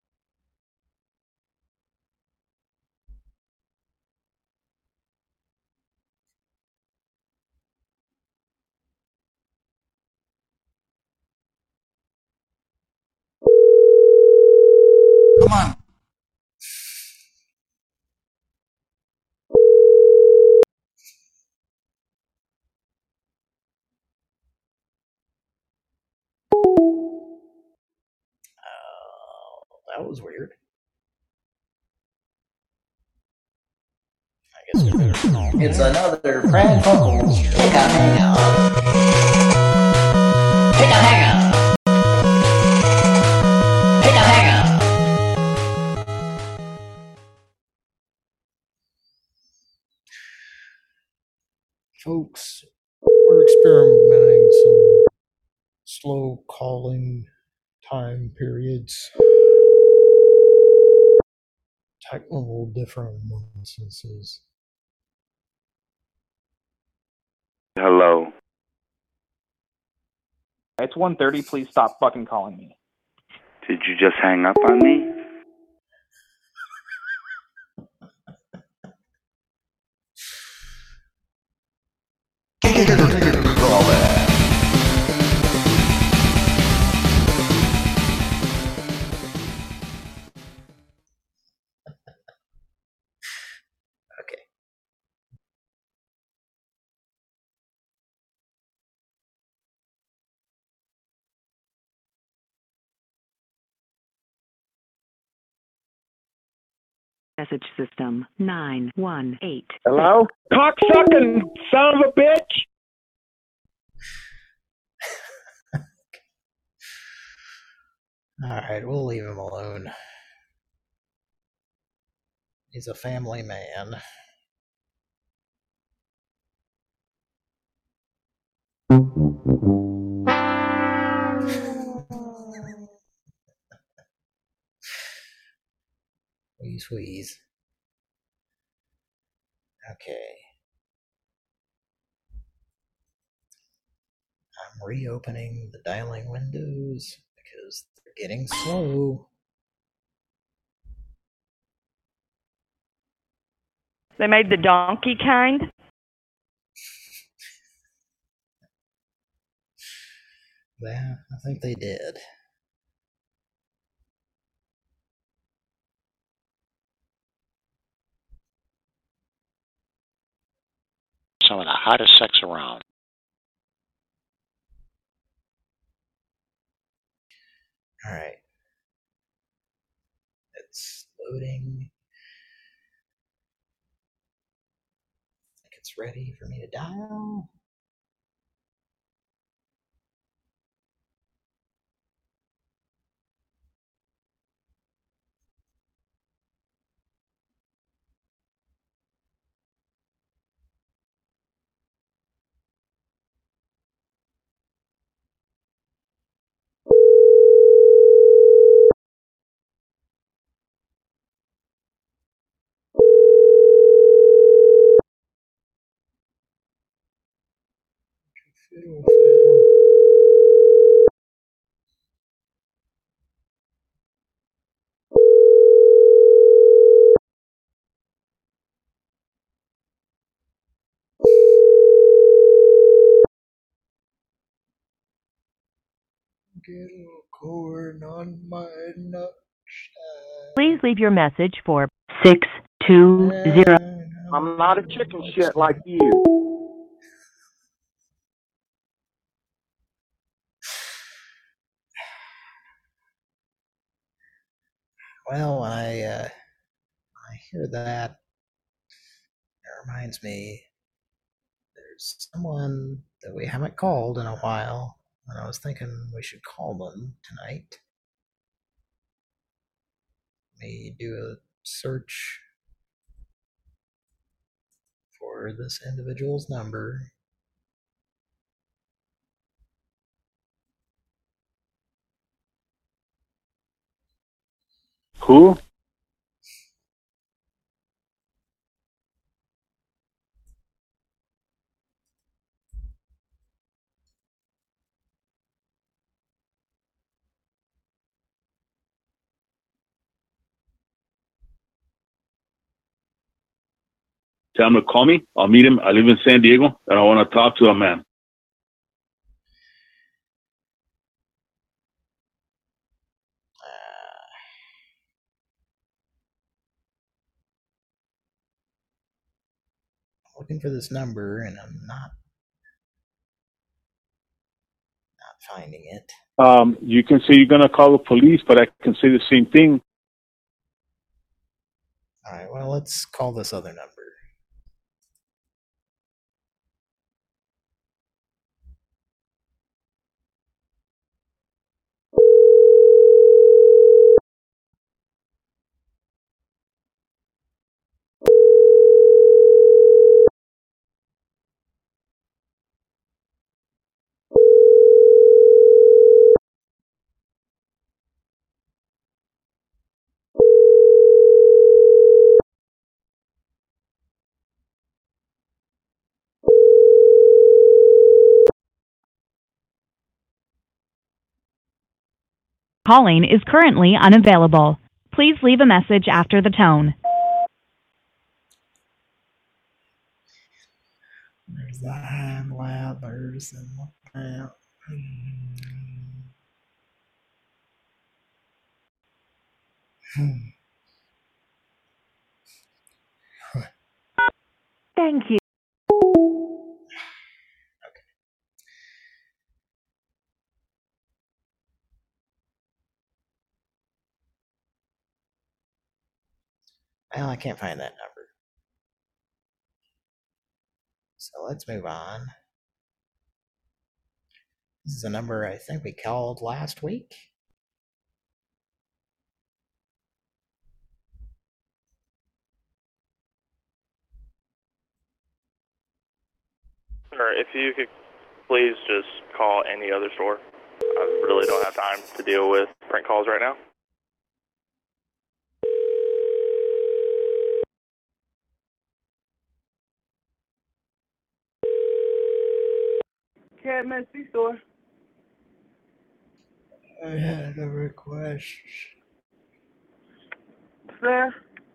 [SPEAKER 1] Come on.
[SPEAKER 5] That was weird. I guess we better call.
[SPEAKER 14] It's another Pran Funkels Pick a Hang-Up. Pick a Hang-Up. Pick a Hang-Up.
[SPEAKER 5] Folks, we're experimenting some slow calling time periods. Technical differences.
[SPEAKER 15] Hello.
[SPEAKER 16] It's 1:30. Please stop fucking calling me.
[SPEAKER 15] Did you just hang up on me?
[SPEAKER 5] Okay.
[SPEAKER 8] Message system 918.
[SPEAKER 9] Hello? Cocksucking son of a bitch!
[SPEAKER 5] Alright, we'll leave him alone. He's a family man. Wheeze. Okay. I'm reopening the dialing windows because they're getting slow.
[SPEAKER 3] They made the donkey kind?
[SPEAKER 5] Yeah, I think they did.
[SPEAKER 17] Some of the hottest sex around.
[SPEAKER 5] Alright. It's loading. I think it's ready for me to dial. Fiddle. Get a corn on my nut.
[SPEAKER 8] Please leave your message for 620.
[SPEAKER 9] I'm not a chicken shit like you.
[SPEAKER 5] Well, I hear that. It reminds me, there's someone that we haven't called in a while, and I was thinking we should call them tonight. me do a search for this individual's number.
[SPEAKER 2] Who? Tell him to call me. I'll meet him. I live in San Diego, and I want to talk to a man.
[SPEAKER 5] I'm looking for this number, and I'm not finding it.
[SPEAKER 2] You can say you're going to call the police, but I can say the same thing.
[SPEAKER 5] All right, well, let's call this other number.
[SPEAKER 8] Calling is currently unavailable. Please leave a message after the tone.
[SPEAKER 5] There's the hand lathers and the
[SPEAKER 8] Thank you. Well, I can't find that number. So let's move on. This is a number I think we called last week.
[SPEAKER 18] Or if you could please just call any other store. I really don't have time to deal with prank calls right now.
[SPEAKER 19] Catman C-Store.
[SPEAKER 5] I had a request.
[SPEAKER 19] Sir?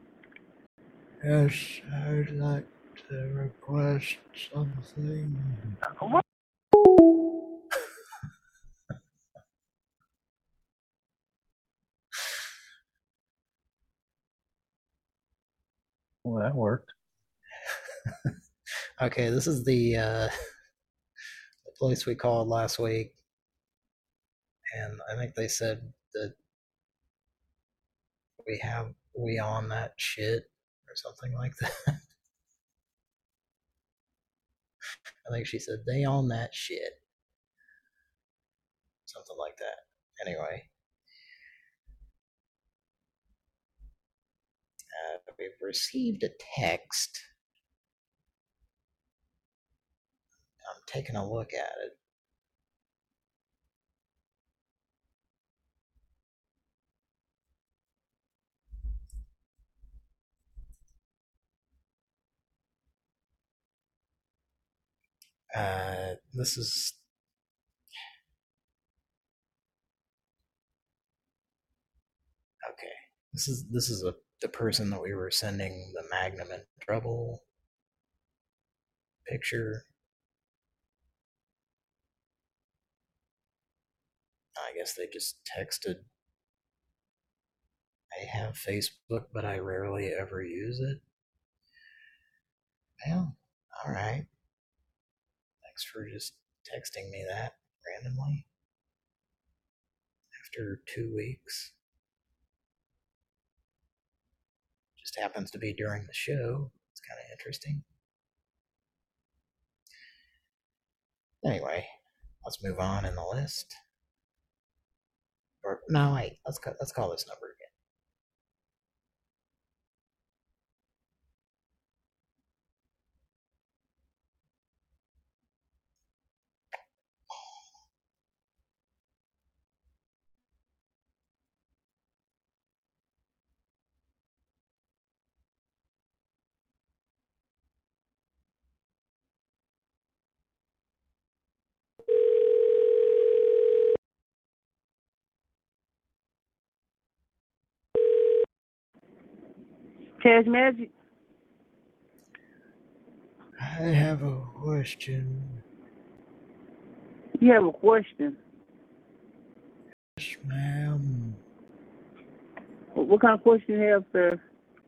[SPEAKER 5] Yes, I'd like to request something.
[SPEAKER 19] What?
[SPEAKER 4] Well, that worked.
[SPEAKER 5] Okay, this is the place we called last week, and I think they said that we on that shit or something like that. I think she said they on that shit, something like that. Anyway, we've received a text. I'm taking a look at it. This is okay. This is the person that we were sending the Magnum in Trouble picture. I guess they just texted. I have Facebook, but I rarely ever use it. Well, alright. Thanks for just texting me that randomly. After 2 weeks. Just happens to be during the show. It's kind of interesting. Anyway, let's move on in the list. Or no, wait. Let's call this number again.
[SPEAKER 19] Cash Magic?
[SPEAKER 5] I have a question.
[SPEAKER 19] You have a question.
[SPEAKER 5] Yes, ma'am.
[SPEAKER 19] What kind of question you have, sir?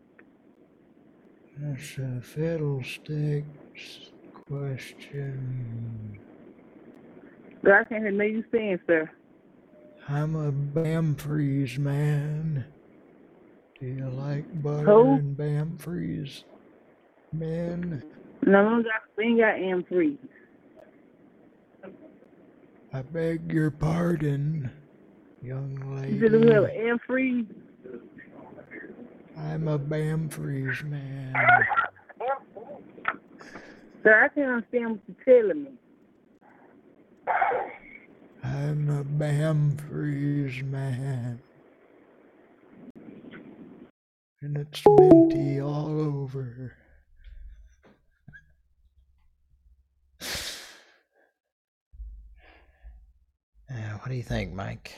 [SPEAKER 5] That's a fiddlesticks question.
[SPEAKER 19] But I can't hear no you saying, sir.
[SPEAKER 5] I'm a Bamfries man. Do you like butter
[SPEAKER 19] Who?
[SPEAKER 5] and Bamfries, men?
[SPEAKER 19] No, we ain't got M3.
[SPEAKER 5] I beg your pardon, young
[SPEAKER 19] You said we have
[SPEAKER 5] lady.
[SPEAKER 19] an M3?
[SPEAKER 5] I'm a Bamfries man.
[SPEAKER 19] Sir, I can't understand what you're telling me.
[SPEAKER 5] I'm a Bamfries man. And it's minty all over. What do you think, Mike?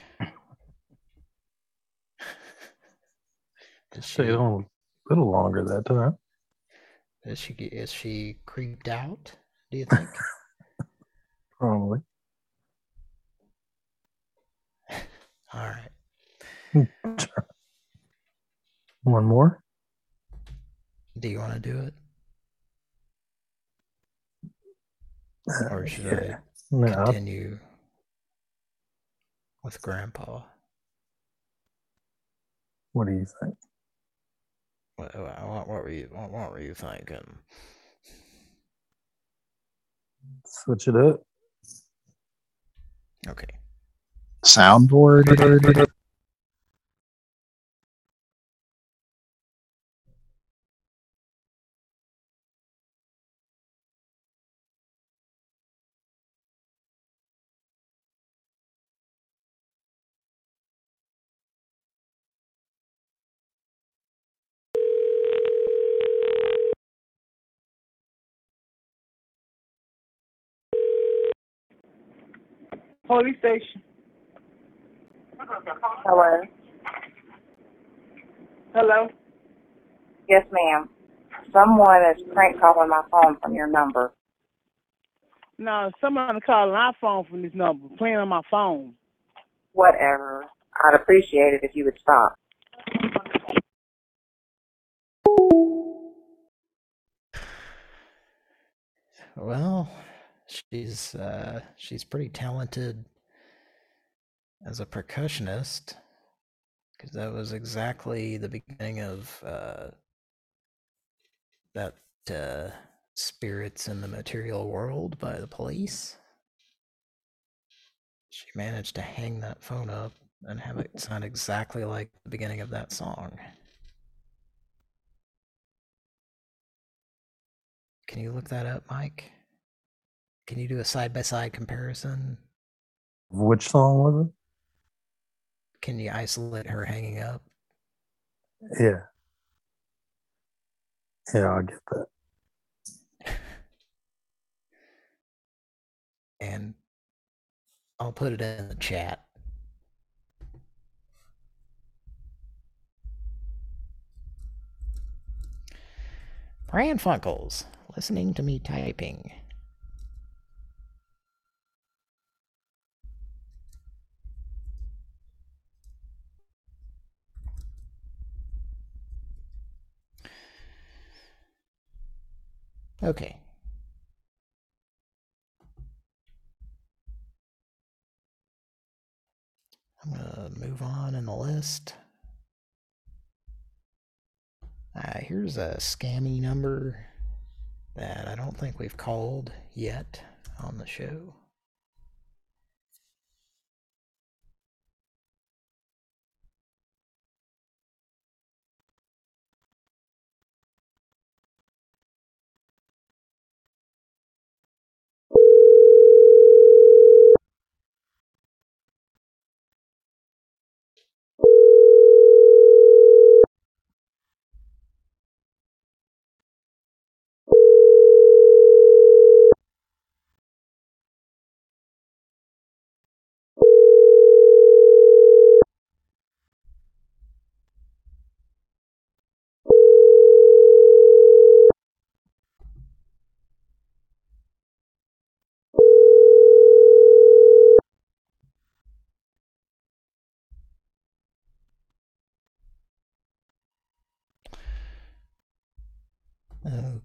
[SPEAKER 4] Stayed on a little longer that time.
[SPEAKER 5] Is she creeped out, do you think?
[SPEAKER 4] Probably.
[SPEAKER 5] All right.
[SPEAKER 4] One more?
[SPEAKER 5] Do you want to do it? Or should
[SPEAKER 4] Yeah.
[SPEAKER 5] I continue with Grandpa?
[SPEAKER 4] What do you think?
[SPEAKER 5] What were you thinking?
[SPEAKER 4] Switch it up.
[SPEAKER 5] Okay.
[SPEAKER 20] Soundboard.
[SPEAKER 19] Police station.
[SPEAKER 21] Hello.
[SPEAKER 19] Hello?
[SPEAKER 21] Yes, ma'am. Someone is prank calling my phone from your number.
[SPEAKER 19] No, someone calling my phone from this number, playing on my phone.
[SPEAKER 21] Whatever. I'd appreciate it if you would stop.
[SPEAKER 5] Well, she's pretty talented as a percussionist, because that was exactly the beginning of that Spirits in the Material World by the Police. She managed to hang that phone up and have it sound exactly like the beginning of that song. Can you look that up, Mike? Can you do a side-by-side comparison?
[SPEAKER 4] Which song was it?
[SPEAKER 5] Can you isolate her hanging up?
[SPEAKER 4] Yeah. Yeah, I get that.
[SPEAKER 5] And I'll put it in the chat. Pran Funkels, listening to me typing. Okay. I'm gonna move on in the list. Here's a scammy number that I don't think we've called yet on the show.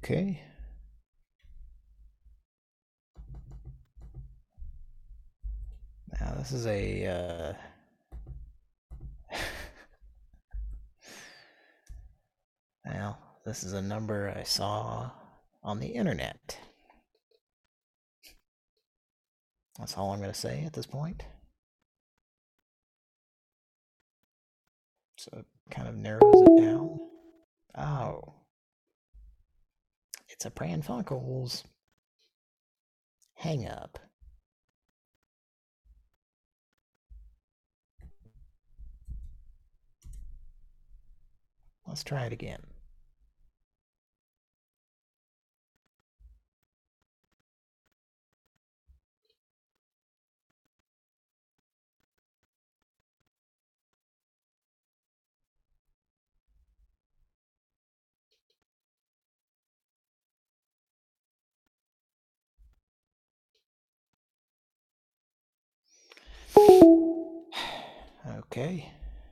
[SPEAKER 5] Okay. Now this is a well, this is a number I saw on the internet. That's all I'm going to say at this point. So it kind of narrows it down. Oh. It's a Pran Funkels hang up. Let's try it again. Okay.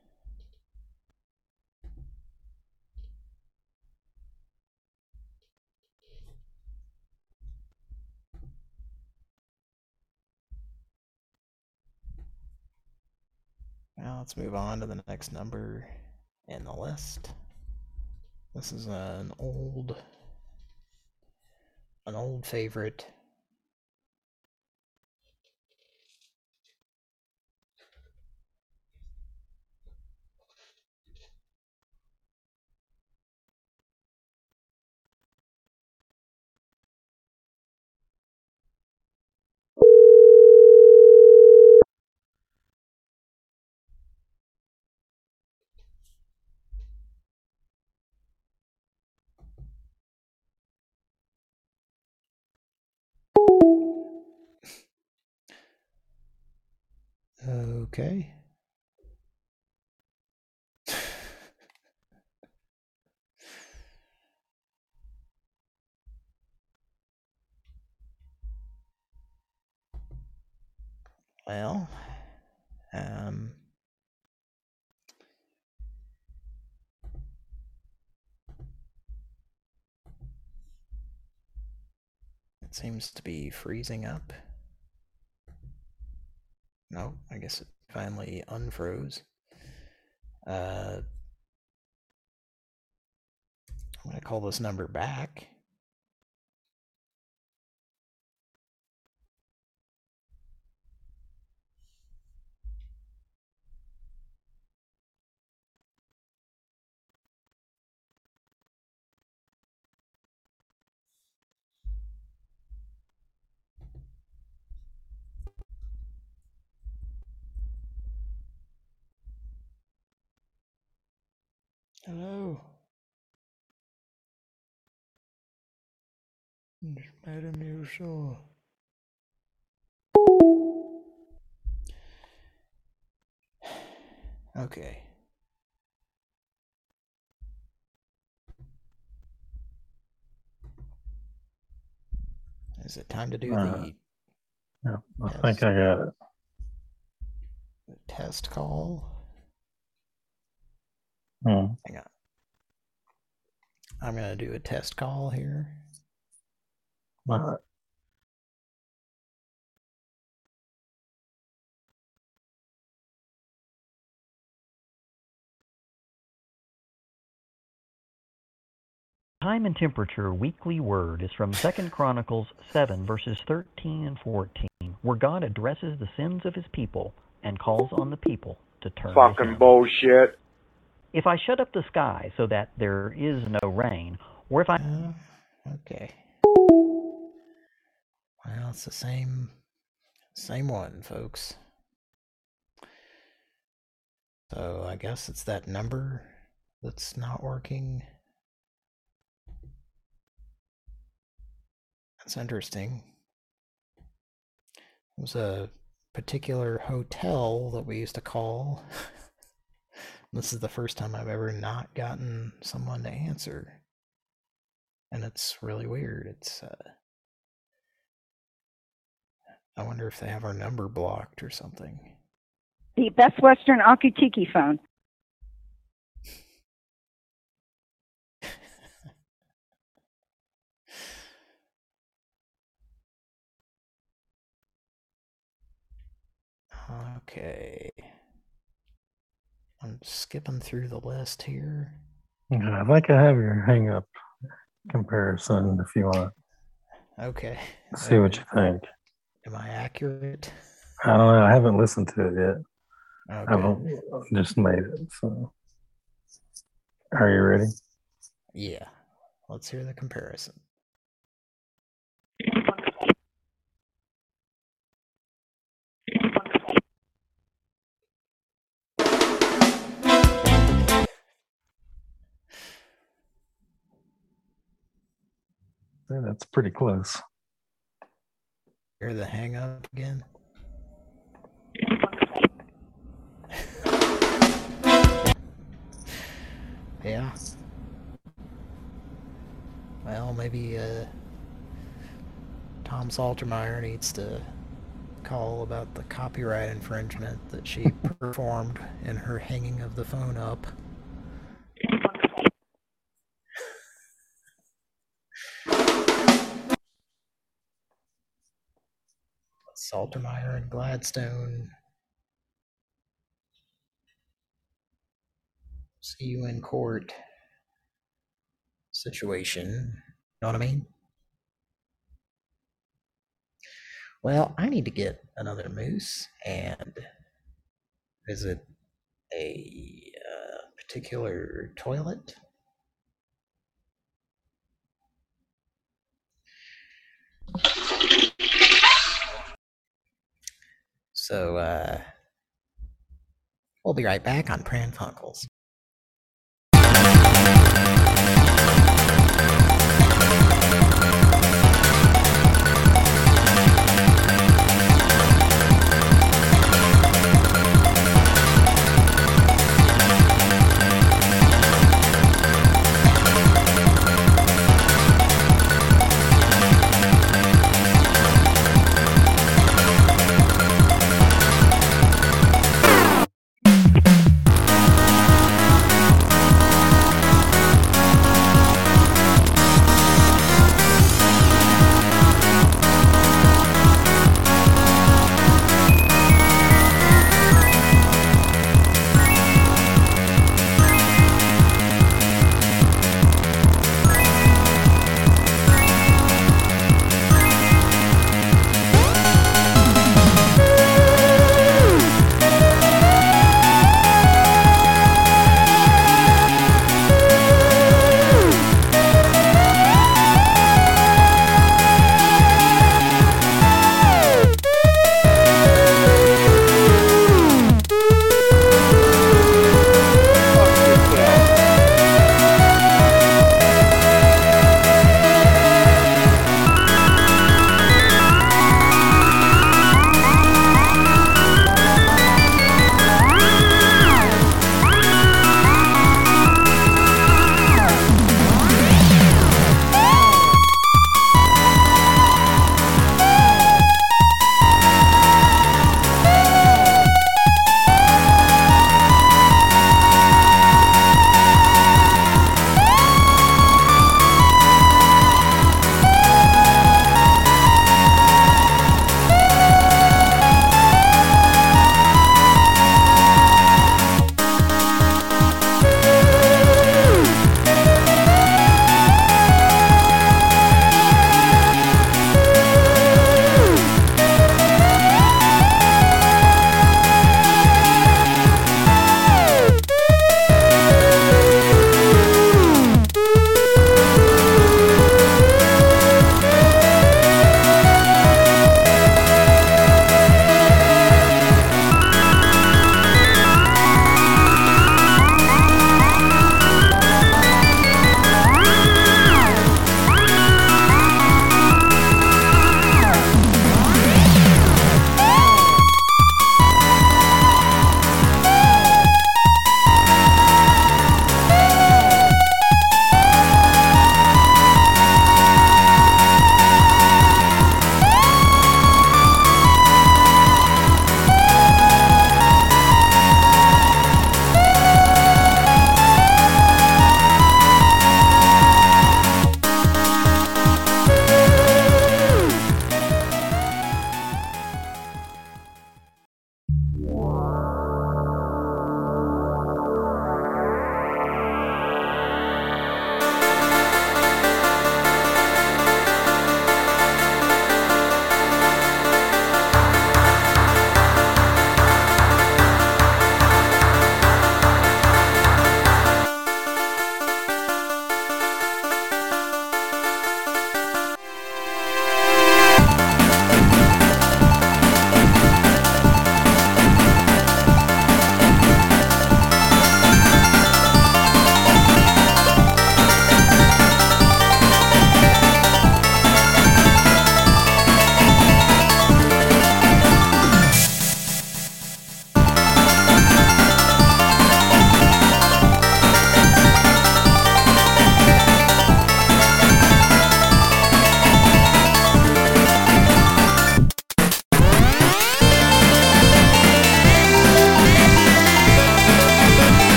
[SPEAKER 5] Now let's move on to the next number in the list. This is an old favorite. Okay. Well, it seems to be freezing up. No, I guess it finally unfroze. I'm going to call this number back. Hello. Just made a new show. Okay. Is it time to do the
[SPEAKER 4] Yeah, I think I got it.
[SPEAKER 5] Test call?
[SPEAKER 4] Hmm.
[SPEAKER 5] Hang on. I'm going to do a test call here.
[SPEAKER 4] All right.
[SPEAKER 20] Time and temperature weekly word is from 2 Chronicles 7 verses 13 and 14, where God addresses the sins of his people and calls on the people to turn to
[SPEAKER 6] Fucking
[SPEAKER 20] him.
[SPEAKER 6] bullshit.
[SPEAKER 20] If I shut up the sky so that there is no rain, or if I...
[SPEAKER 5] Okay. Well, it's the same one, folks. So I guess it's that number that's not working. That's interesting. It was a particular hotel that we used to call. This is the first time I've ever not gotten someone to answer. And it's really weird. It's, I wonder if they have our number blocked or something.
[SPEAKER 22] The Best Western Akutiki phone.
[SPEAKER 5] Okay. I'm skipping through the list here.
[SPEAKER 4] Okay, I think I have your hang up comparison if you want to
[SPEAKER 5] Okay.
[SPEAKER 4] see what you think.
[SPEAKER 5] Am I accurate?
[SPEAKER 4] I don't know. I haven't listened to it yet.
[SPEAKER 5] Okay.
[SPEAKER 4] I've just made it. So, are you ready?
[SPEAKER 5] Yeah. Let's hear the comparison.
[SPEAKER 4] Yeah, that's pretty close.
[SPEAKER 5] Hear the hang up again? Yeah. Well, maybe Tom Saltermeyer needs to call about the copyright infringement that she performed in her hanging of the phone up. Saltermeyer and Gladstone. See you in court situation. Know what I mean? Well, I need to get another moose and visit a particular toilet. So, we'll be right back on Pran Funkels.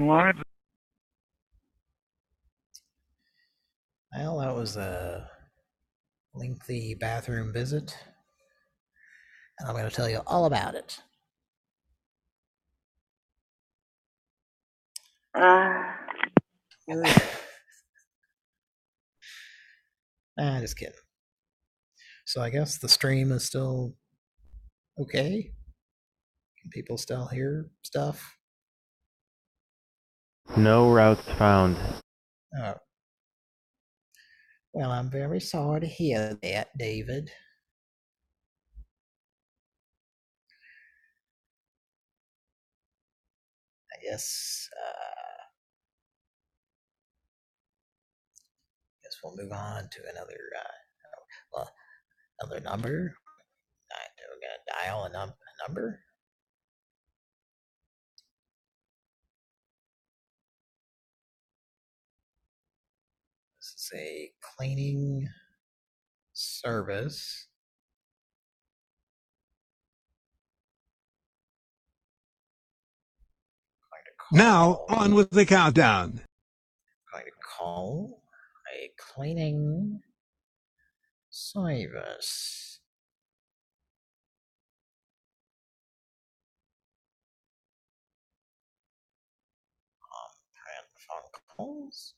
[SPEAKER 9] Why?
[SPEAKER 5] Well, that was a lengthy bathroom visit, and I'm going to tell you all about it. Just kidding. So I guess the stream is still okay. Can people still hear stuff?
[SPEAKER 7] No routes found.
[SPEAKER 5] Oh. Well, I'm very sorry to hear that, David. I guess we'll move on to another another number. We're gonna dial a number. This is a cleaning service.
[SPEAKER 10] Now, on with the countdown.
[SPEAKER 5] I'm going to call a cleaning service. Phone calls.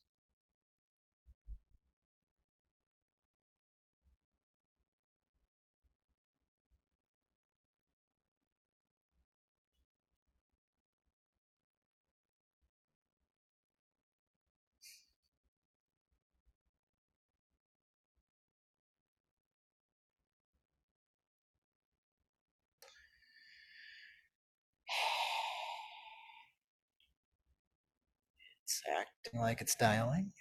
[SPEAKER 5] It's acting like it's dialing.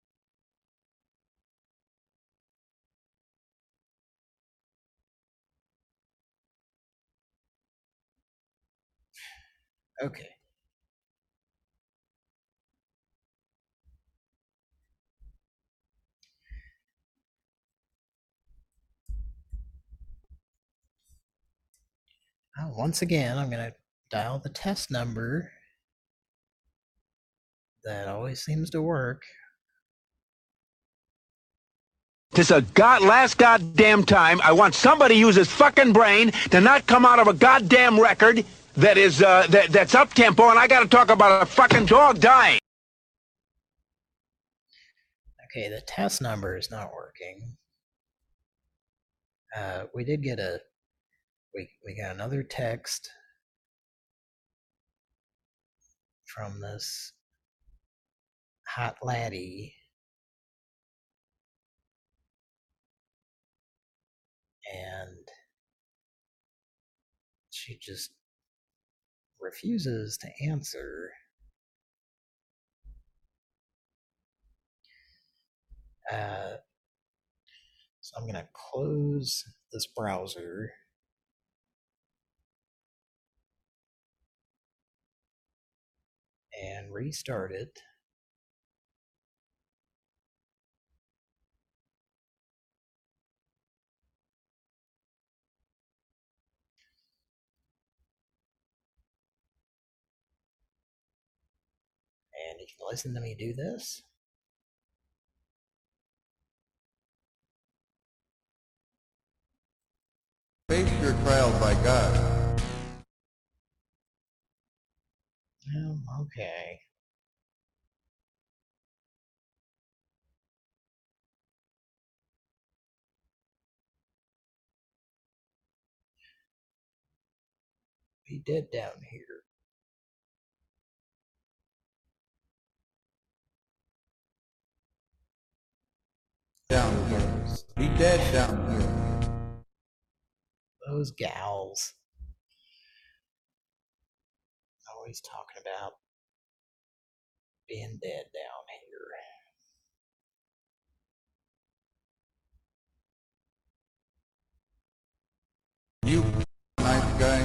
[SPEAKER 5] Okay. Once again, I'm going to dial the test number that always seems to work.
[SPEAKER 10] This is last goddamn time I want somebody to use his fucking brain to not come out of a goddamn record that is that's up tempo, and I got to talk about a fucking dog dying.
[SPEAKER 5] Okay, the test number is not working. We did get we got another text from this hot laddie, and she just refuses to answer. So I'm going to close this browser and restart it. And you can listen to me do this.
[SPEAKER 23] Face your trial by God.
[SPEAKER 5] Okay. Be dead down here.
[SPEAKER 23] Down here. Be dead down here.
[SPEAKER 5] Those gals. Always talking about being dead down here.
[SPEAKER 23] You nice guy.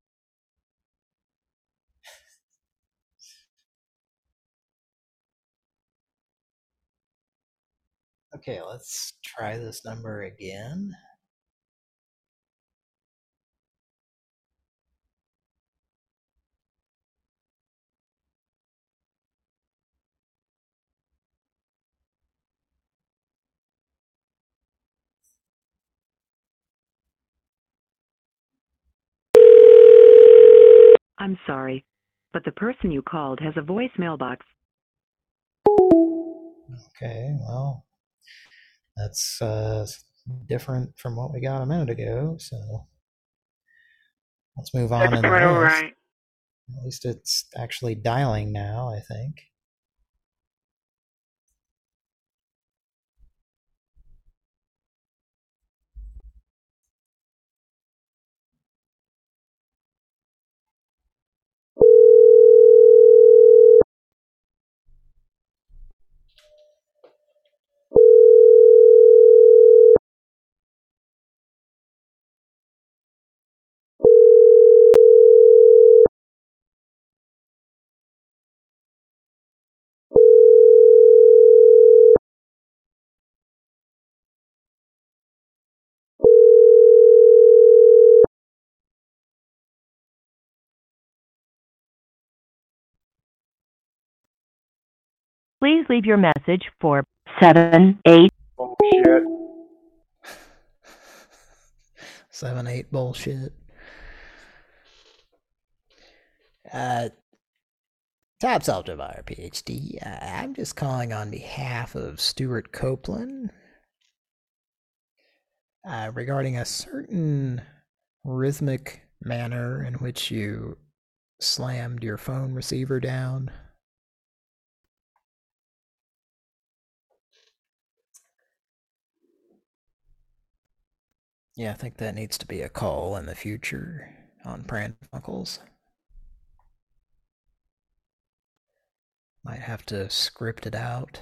[SPEAKER 5] Okay, let's try this number again.
[SPEAKER 8] I'm sorry, but the person you called has a voicemail box.
[SPEAKER 5] Okay, well, that's different from what we got a minute ago, so let's move on in the list.
[SPEAKER 11] Right.
[SPEAKER 5] At least it's actually dialing now, I think.
[SPEAKER 8] Please leave your message for 78.
[SPEAKER 2] Bullshit.
[SPEAKER 5] 7-8 bullshit. Top Self-Divider, PhD. I'm just calling on behalf of Stuart Copeland regarding a certain rhythmic manner in which you slammed your phone receiver down. Yeah, I think that needs to be a call in the future on Pran Funkels. Might have to script it out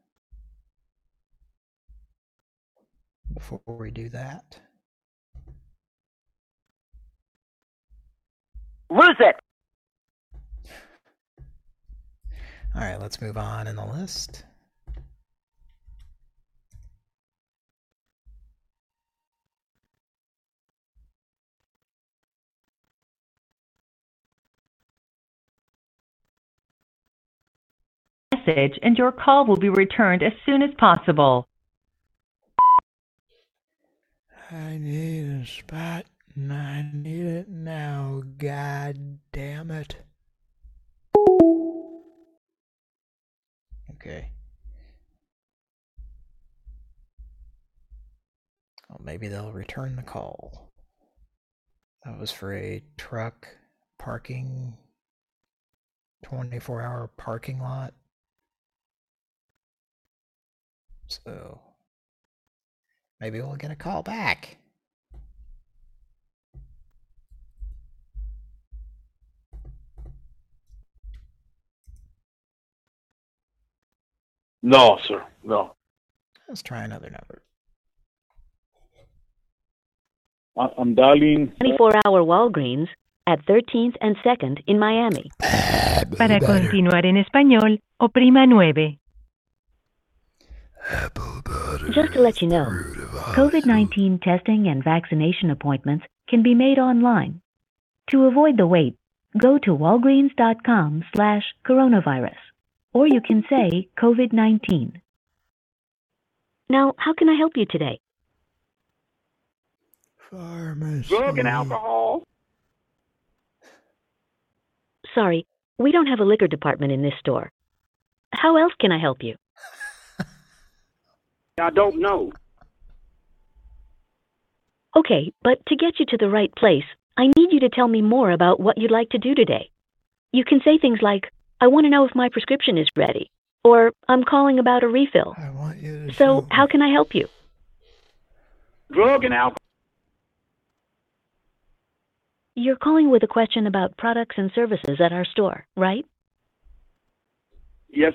[SPEAKER 5] before we do that.
[SPEAKER 11] Lose it!
[SPEAKER 5] Alright, let's move on in the list.
[SPEAKER 8] Message, and your call will be returned as soon as possible.
[SPEAKER 5] I need a spot, and I need it now, god damn it. Okay. Well, maybe they'll return the call. That was for a truck parking, 24-hour parking lot. So maybe we'll get a call back.
[SPEAKER 2] No, sir. No.
[SPEAKER 5] Let's try another number.
[SPEAKER 2] I'm dialing.
[SPEAKER 7] 24-hour Walgreens at 13th and 2nd in Miami.
[SPEAKER 8] Para continuar en español, oprima 9.
[SPEAKER 7] Just to let you know, COVID-19 testing and vaccination appointments can be made online. To avoid the wait, go to walgreens.com/coronavirus, or you can say COVID-19. Now, how can I help you today?
[SPEAKER 5] Pharmacy.
[SPEAKER 11] Drug and alcohol.
[SPEAKER 7] Sorry, we don't have a liquor department in this store. How else can I help you?
[SPEAKER 11] I don't know.
[SPEAKER 7] Okay, but to get you to the right place, I need you to tell me more about what you'd like to do today. You can say things like, I want to know if my prescription is ready, or I'm calling about a refill.
[SPEAKER 5] I want you to
[SPEAKER 7] So, how can I help you?
[SPEAKER 11] Drug and alcohol.
[SPEAKER 7] You're calling with a question about products and services at our store, right?
[SPEAKER 11] Yes.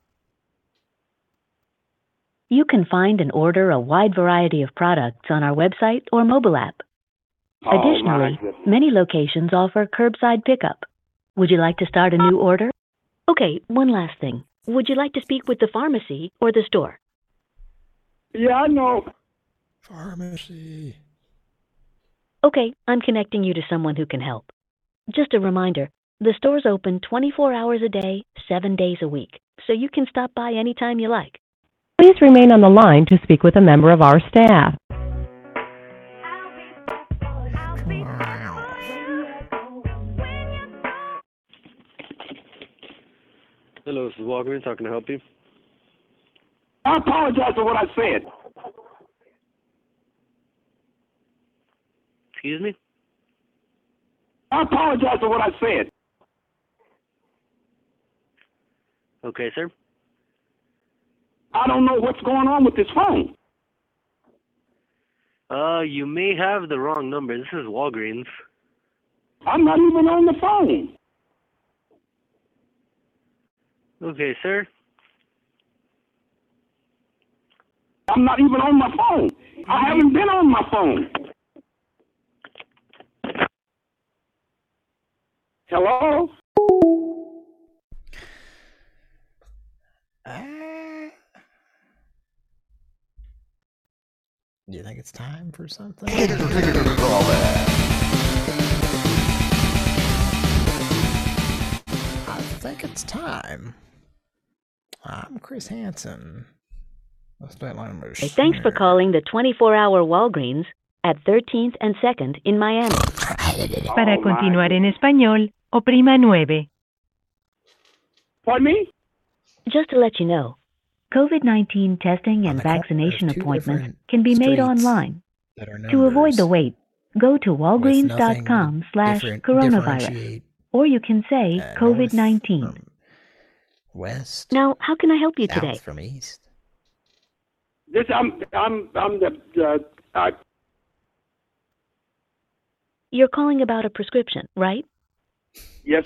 [SPEAKER 7] You can find and order a wide variety of products on our website or mobile app. Additionally, many locations offer curbside pickup. Would you like to start a new order? Okay, one last thing. Would you like to speak with the pharmacy or the store?
[SPEAKER 11] Yeah, I know.
[SPEAKER 5] Pharmacy.
[SPEAKER 7] Okay, I'm connecting you to someone who can help. Just a reminder, the store's open 24 hours a day, 7 days a week, so you can stop by anytime you like.
[SPEAKER 8] Please remain on the line to speak with a member of our staff.
[SPEAKER 1] Hello, this is Walgreens. How can I help you?
[SPEAKER 12] I apologize for what I said.
[SPEAKER 1] Excuse me?
[SPEAKER 12] I apologize for what I said.
[SPEAKER 1] Okay, sir.
[SPEAKER 12] I don't know what's going on with this phone.
[SPEAKER 1] You may have the wrong number. This is Walgreens.
[SPEAKER 12] I'm not even on the phone.
[SPEAKER 1] Okay, sir.
[SPEAKER 12] I'm not even on my phone. I haven't been on my phone. Hello?
[SPEAKER 5] Do you think it's time for something? I think it's time. I'm Chris Hansen.
[SPEAKER 7] Thanks for calling the 24-hour Walgreens at 13th and 2nd in Miami.
[SPEAKER 8] Para continuar en español, oprima 9.
[SPEAKER 12] Pardon me?
[SPEAKER 7] Just to let you know, COVID-19 testing and vaccination appointments can be made online. To avoid the wait, go to walgreens.com/coronavirus, or you can say COVID-19.
[SPEAKER 5] West.
[SPEAKER 7] Now, how can I help you
[SPEAKER 5] south
[SPEAKER 7] today?
[SPEAKER 5] From east.
[SPEAKER 12] This
[SPEAKER 7] You're calling about a prescription, right?
[SPEAKER 12] Yes.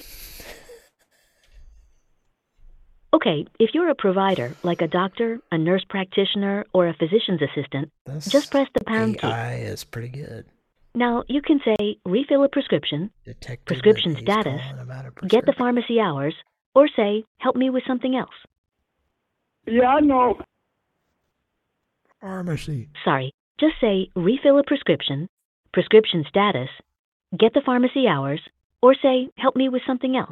[SPEAKER 7] Okay, if you're a provider, like a doctor, a nurse practitioner, or a physician's assistant, just press the pound key.
[SPEAKER 5] AI is pretty good.
[SPEAKER 7] Now, you can say, refill a prescription, prescription status, get the pharmacy hours, or say, help me with something else.
[SPEAKER 12] Yeah, I know.
[SPEAKER 5] Pharmacy.
[SPEAKER 7] Sorry, just say, refill a prescription, prescription status, get the pharmacy hours, or say, help me with something else.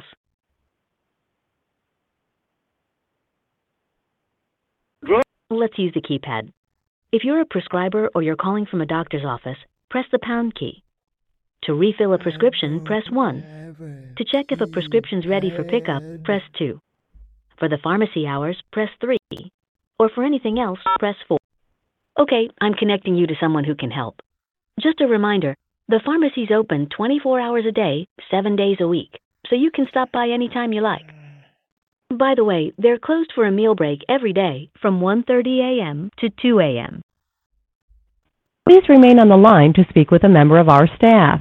[SPEAKER 7] Let's use the keypad. If you're a prescriber or you're calling from a doctor's office, press the pound key. To refill a prescription, press 1. To check if a prescription's ready for pickup, press 2. For the pharmacy hours, press 3. Or for anything else, press 4. Okay, I'm connecting you to someone who can help. Just a reminder, the pharmacy's open 24 hours a day, 7 days a week, so you can stop by anytime you like. By the way, they're closed for a meal break every day from 1:30 a.m. to 2 a.m.
[SPEAKER 8] Please remain on the line to speak with a member of our staff.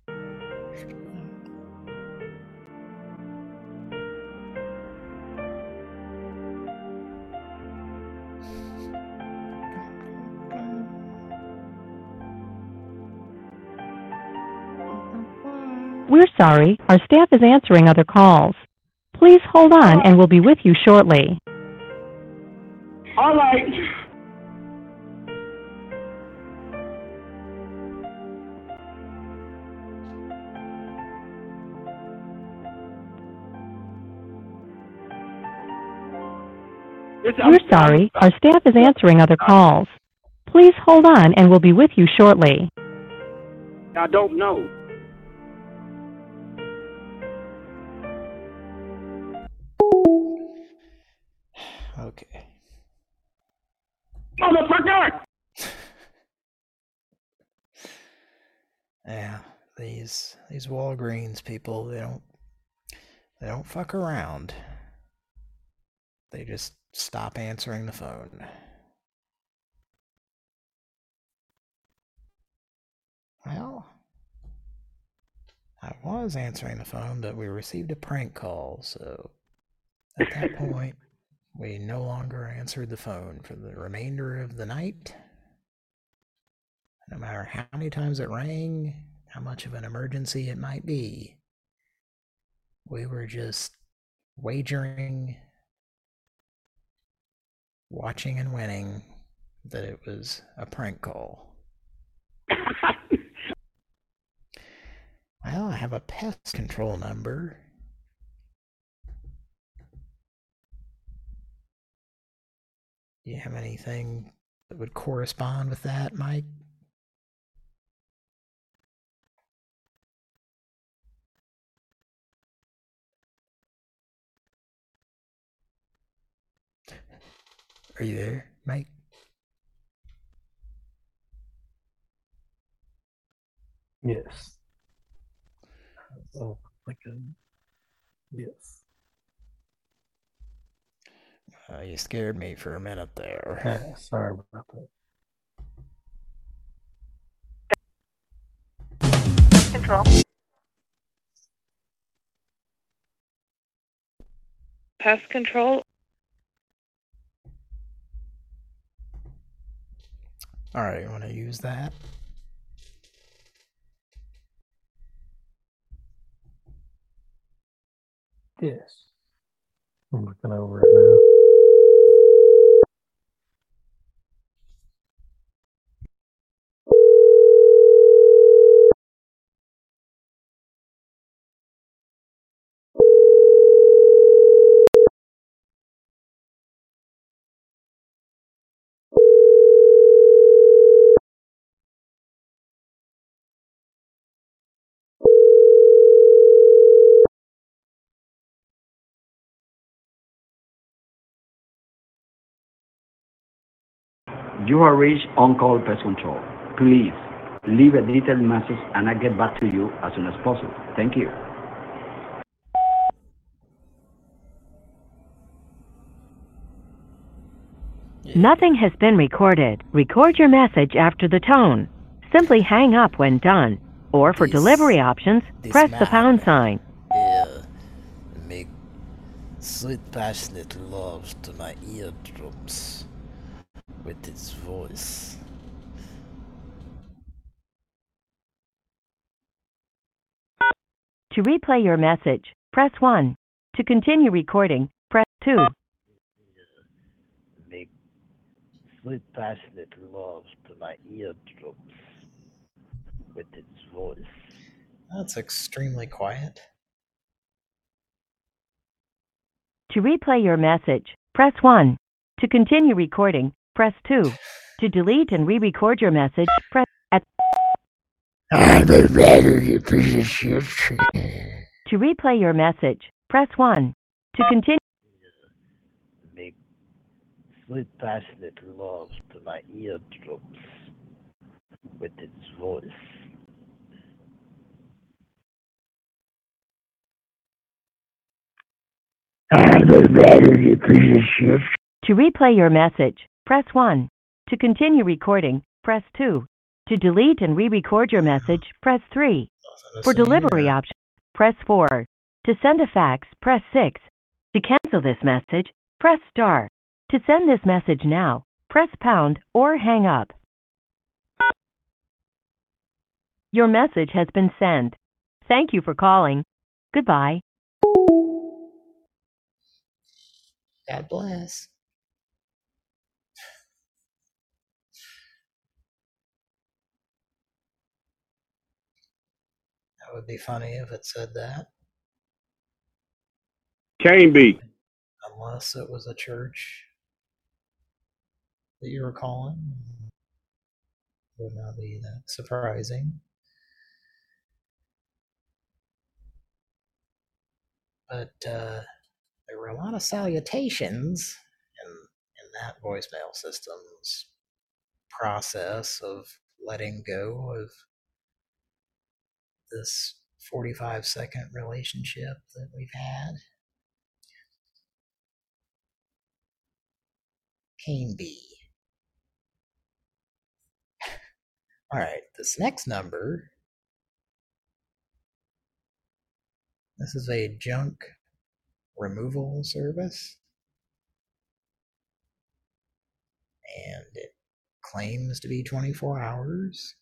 [SPEAKER 8] We're sorry, our staff is answering other calls. Please hold on and we'll be with you shortly.
[SPEAKER 12] All right.
[SPEAKER 8] We're sorry, our staff is answering other calls. Please hold on and we'll be with you shortly.
[SPEAKER 12] I don't know.
[SPEAKER 5] Okay.
[SPEAKER 12] Motherfucker!
[SPEAKER 5] Yeah, these Walgreens people, they don't fuck around. They just stop answering the phone. Well, I was answering the phone, but we received a prank call, so at that point, we no longer answered the phone for the remainder of the night. No matter how many times it rang, how much of an emergency it might be, we were just wagering, watching and winning that it was a prank call. Well, I have a pest control number. Do you have anything that would correspond with that, Mike? Are you there, Mike?
[SPEAKER 4] Yes. Oh, yes.
[SPEAKER 5] You scared me for a minute there.
[SPEAKER 4] Yeah, sorry about that.
[SPEAKER 3] Control. Pest control.
[SPEAKER 5] Alright, you want to use that?
[SPEAKER 4] Yes. I'm looking over it now.
[SPEAKER 13] You have reached On-Call Pest Control. Please leave a detailed message and I'll get back to you as soon as possible. Thank you.
[SPEAKER 8] Nothing has been recorded. Record your message after the tone. Simply hang up when done. Or for delivery options, press the pound sign.
[SPEAKER 5] Make sweet passionate love to my eardrums with its voice.
[SPEAKER 8] To replay your message, press 1. To continue recording, press 2.
[SPEAKER 5] Make sweet passionate love to my eardrums with its voice. That's extremely quiet.
[SPEAKER 8] To replay your message, press 1. To continue recording, press 2. To delete and re-record your message, press at. To replay your message, press 1. To continue.
[SPEAKER 5] Make sweet passionate love to my eardrums with its voice.
[SPEAKER 8] To replay your message, press 1. To continue recording, press 2. To delete and re-record your message, press 3. For delivery options, press 4. To send a fax, press 6. To cancel this message, press star. To send this message now, press pound or hang up. Your message has been sent. Thank you for calling. Goodbye.
[SPEAKER 5] God bless. That would be funny if it said that.
[SPEAKER 12] Can't be.
[SPEAKER 5] Unless it was a church that you were calling. Would not be that surprising. But there were a lot of salutations in that voicemail system's process of letting go of this 45-second relationship that we've had. Cane bee. Alright, this next number, this is a junk removal service, and it claims to be 24 hours.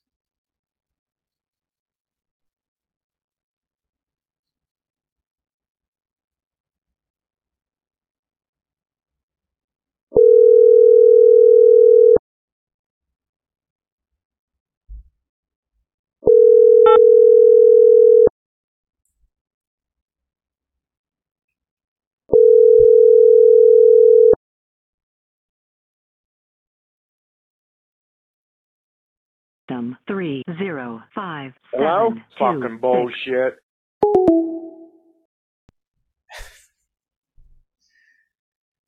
[SPEAKER 14] System 305.
[SPEAKER 12] Hello? Fucking bullshit.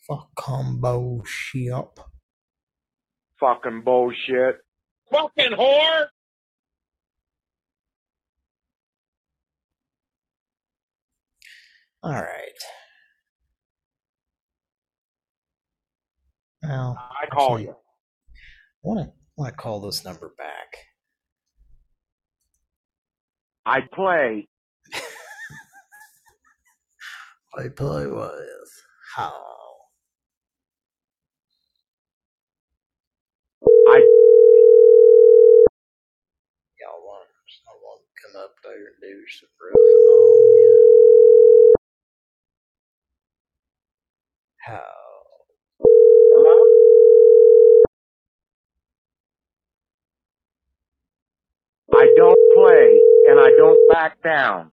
[SPEAKER 5] Fucking bullshit.
[SPEAKER 15] Fucking bullshit. Fucking whore!
[SPEAKER 5] All right. Well,
[SPEAKER 15] I call you.
[SPEAKER 5] I want to call this number back.
[SPEAKER 15] I play.
[SPEAKER 5] I play with how? Y'all want someone to come up there and do some roofing on you? How?
[SPEAKER 15] I don't play, and I don't back down.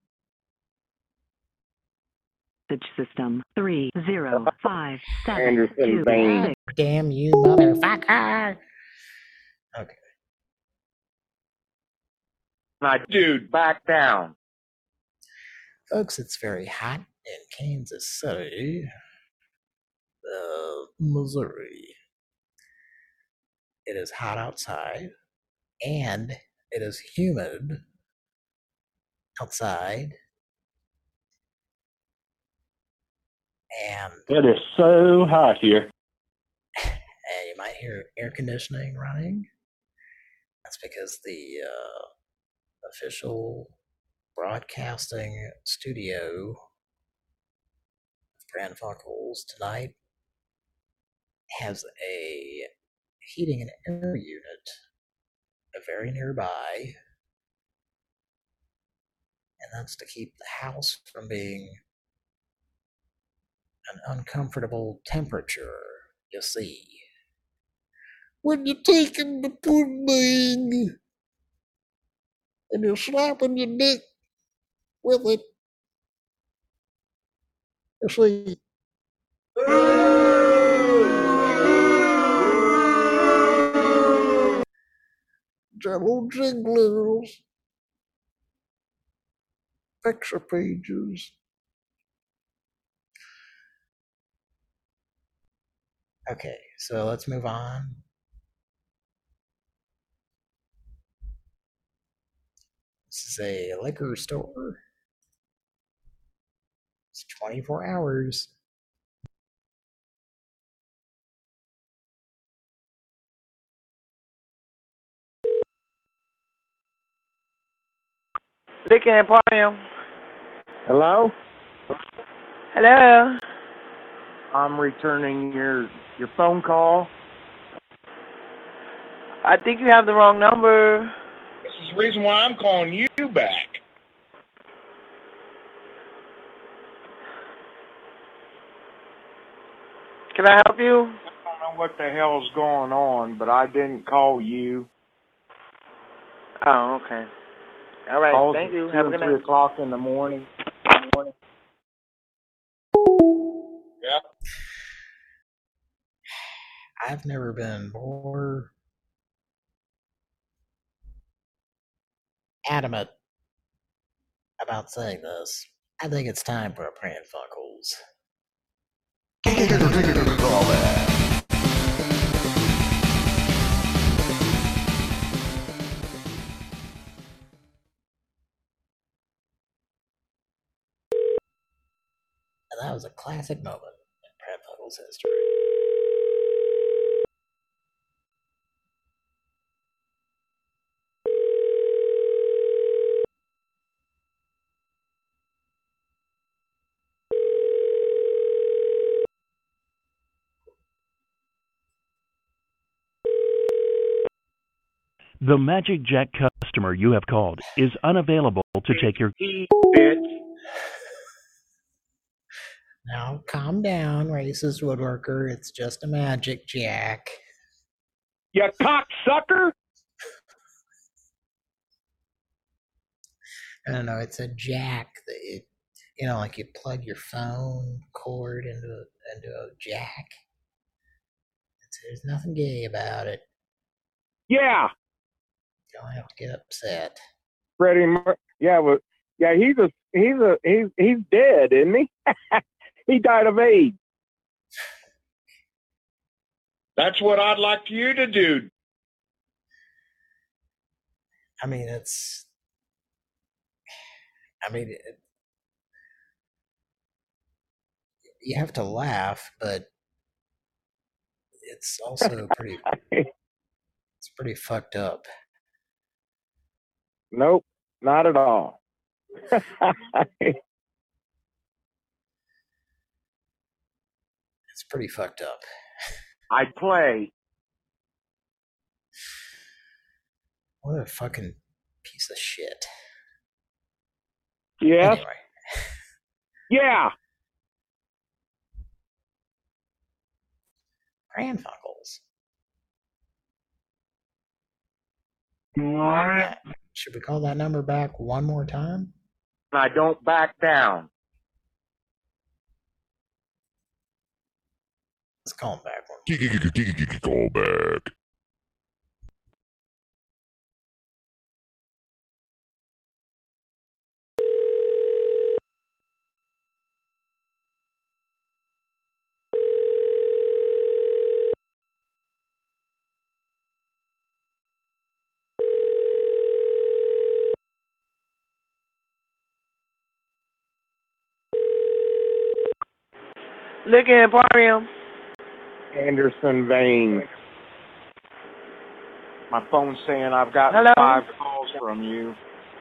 [SPEAKER 14] Message system 3057.
[SPEAKER 15] Anderson Bain.
[SPEAKER 5] Damn you, motherfucker! Okay.
[SPEAKER 15] Dude, back down.
[SPEAKER 5] Folks, it's very hot in Kansas City, Missouri. It is hot outside, and it is humid outside. And
[SPEAKER 15] it is so hot here.
[SPEAKER 5] You might hear air conditioning running. That's because the official broadcasting studio of Pran Funkels tonight has a heating and air unit very nearby, and that's to keep the house from being an uncomfortable temperature, you see. When you're taking the pudding and you're slapping your dick with it, you see. Jello jigglers, picture pages. Okay, so let's move on. This is a liquor store. It's 24 hours.
[SPEAKER 19] Liquor Emporium.
[SPEAKER 15] Hello?
[SPEAKER 19] Hello.
[SPEAKER 15] I'm returning your phone call.
[SPEAKER 19] I think you have the wrong number.
[SPEAKER 15] This is the reason why I'm calling you back.
[SPEAKER 19] Can I help you?
[SPEAKER 15] I don't know what the hell's going on, but I didn't call you.
[SPEAKER 19] Oh, okay. All right,
[SPEAKER 15] Calls
[SPEAKER 19] thank you.
[SPEAKER 15] at
[SPEAKER 19] Have a
[SPEAKER 15] 2
[SPEAKER 19] good
[SPEAKER 15] and 3
[SPEAKER 19] night.
[SPEAKER 15] o'clock in the morning. Yeah.
[SPEAKER 5] I've never been more adamant about saying this. I think it's time for a Pran Funkels. And that was a classic moment in Pran Funkels history.
[SPEAKER 16] The Magic Jack customer you have called is unavailable to take your...
[SPEAKER 5] Now, calm down, racist woodworker. It's just a Magic Jack.
[SPEAKER 15] You cocksucker!
[SPEAKER 5] No, it's a jack. Like you plug your phone cord into a jack. There's nothing gay about it.
[SPEAKER 15] Yeah.
[SPEAKER 5] You don't have to get upset.
[SPEAKER 15] Freddie he's dead, isn't he? He died of AIDS.
[SPEAKER 17] That's what I'd like you to do.
[SPEAKER 5] I mean, you have to laugh, but it's also it's pretty fucked up.
[SPEAKER 9] Nope, not at all.
[SPEAKER 5] It's pretty fucked up.
[SPEAKER 9] I play.
[SPEAKER 5] What a fucking piece of shit.
[SPEAKER 9] Yes.
[SPEAKER 5] Anyway.
[SPEAKER 9] Yeah.
[SPEAKER 5] Grandfunkles. Should we call that number back one more time?
[SPEAKER 9] I don't back down.
[SPEAKER 5] Let's call him back one.
[SPEAKER 18] Call back.
[SPEAKER 19] Liquor Emporium.
[SPEAKER 9] Anderson Vane.
[SPEAKER 15] My phone's saying I've got
[SPEAKER 19] Hello?
[SPEAKER 15] 5 calls from you.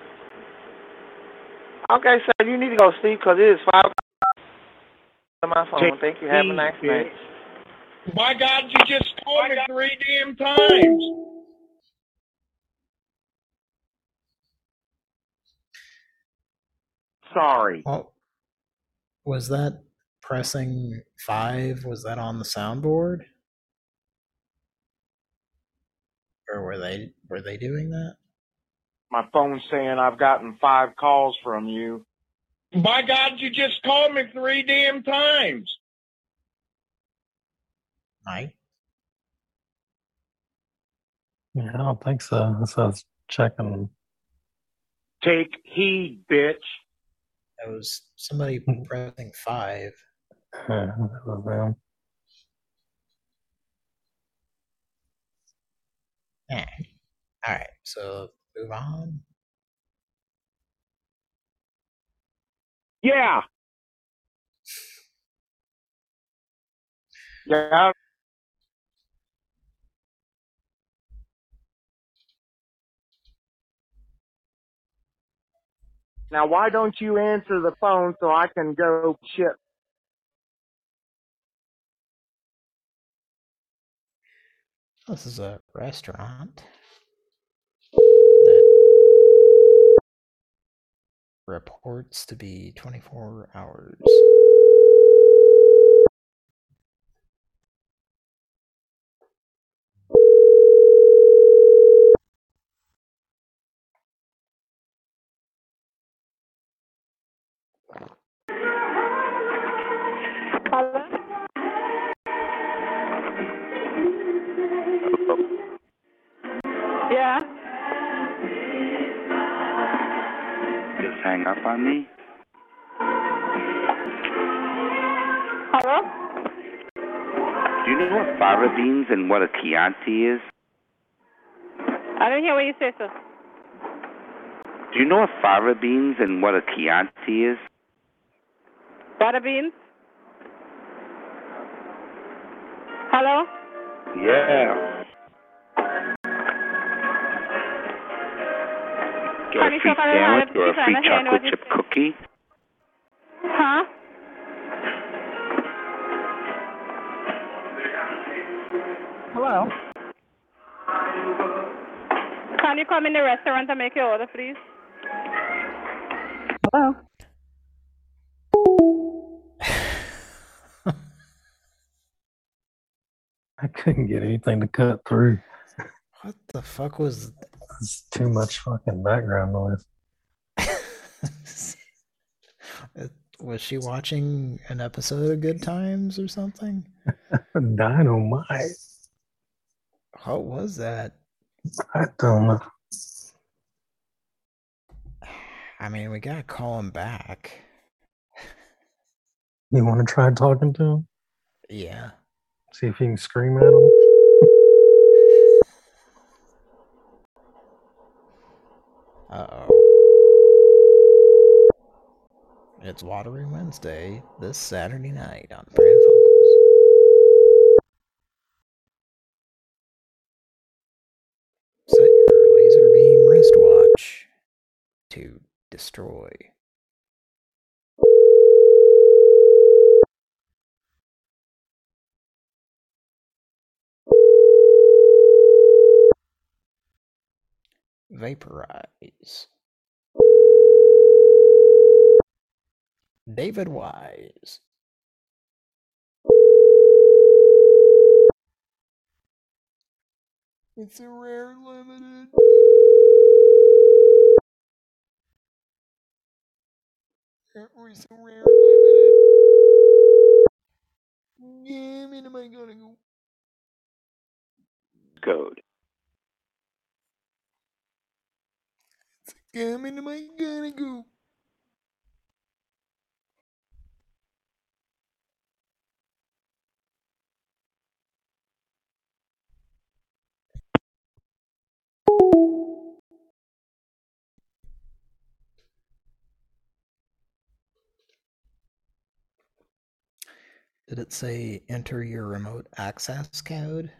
[SPEAKER 19] Okay, sir, you need to go sleep because it is 5 on my phone. Thank you. Have a nice night.
[SPEAKER 17] My God, you just called me 3 damn times.
[SPEAKER 9] Sorry.
[SPEAKER 5] Well, was that pressing 5? Was that on the soundboard? Or were they doing that?
[SPEAKER 15] My phone's saying I've gotten 5 calls from you.
[SPEAKER 17] My God, you just called me 3 damn times.
[SPEAKER 5] Mike?
[SPEAKER 4] Yeah, I don't think so. That's what I was checking.
[SPEAKER 9] Take heed, bitch.
[SPEAKER 5] That was somebody pressing 5.
[SPEAKER 4] That was them.
[SPEAKER 5] Yeah. All right, so move on.
[SPEAKER 9] Yeah.
[SPEAKER 15] Yeah.
[SPEAKER 9] Now, why don't you answer the phone so I can go shit?
[SPEAKER 5] This is a restaurant that reports to be 24 hours.
[SPEAKER 11] Yeah.
[SPEAKER 21] Just hang up on me?
[SPEAKER 11] Hello?
[SPEAKER 21] Do you know what fava beans and what a Chianti is?
[SPEAKER 11] I didn't hear what you said, sir.
[SPEAKER 21] Do you know what fava beans and what a Chianti is?
[SPEAKER 11] Butter beans? Hello?
[SPEAKER 21] Yeah. Get a free sandwich or a free chocolate chip cookie?
[SPEAKER 11] Huh? Hello? Can you come in the restaurant and make your order, please? Hello?
[SPEAKER 4] I couldn't get anything to cut through.
[SPEAKER 5] What the fuck was...
[SPEAKER 4] It's too much fucking background noise.
[SPEAKER 5] Was she watching an episode of Good Times or something?
[SPEAKER 4] Dynamite.
[SPEAKER 5] What was that?
[SPEAKER 4] I don't know.
[SPEAKER 5] I mean, we gotta call him back.
[SPEAKER 4] You want to try talking to him?
[SPEAKER 5] Yeah.
[SPEAKER 4] See if you can scream at him?
[SPEAKER 5] It's Watery Wednesday this Saturday night on Pran Funkels. Set your laser beam wristwatch to destroy. Vaporize. David Wise. It's a rare limited. It's a rare limited. Damn it, am I gonna go?
[SPEAKER 21] Code.
[SPEAKER 5] Damn it, am I gonna go? Did it say enter your remote access code?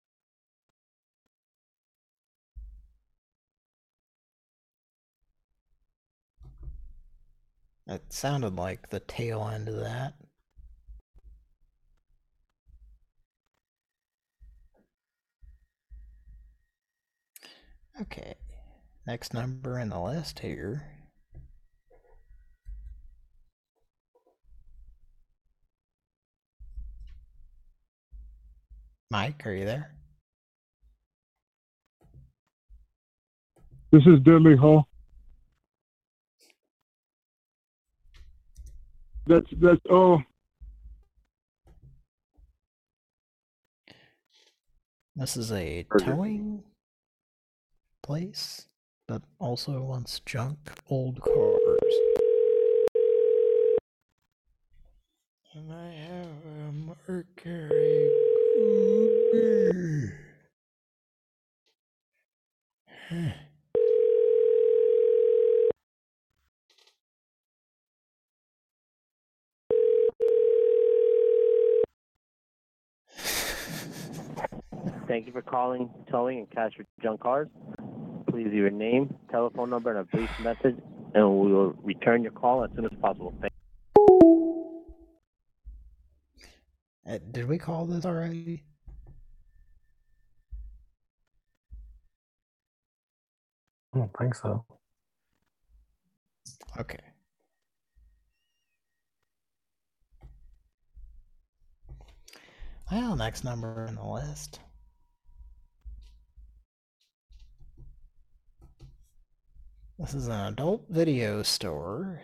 [SPEAKER 5] It sounded like the tail end of that. Okay, next number in the list here. Mike, are you there?
[SPEAKER 6] This is Deadly Hall. That's oh.
[SPEAKER 5] This is a towing place that also wants junk old cars. And I have a Mercury Cougar. Huh.
[SPEAKER 1] Thank you for calling Towing and Cash for Junk Cars. Please leave your name, telephone number, and a brief message, and we will return your call as soon as possible. Thank you.
[SPEAKER 5] Did we call this already?
[SPEAKER 4] I don't think so.
[SPEAKER 5] Okay. Well, next number in the list. This is an adult video store.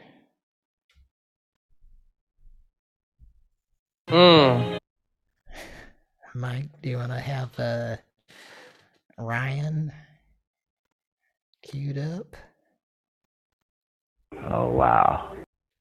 [SPEAKER 5] Mike, do you want to have Ryan queued up?
[SPEAKER 20] Oh, wow.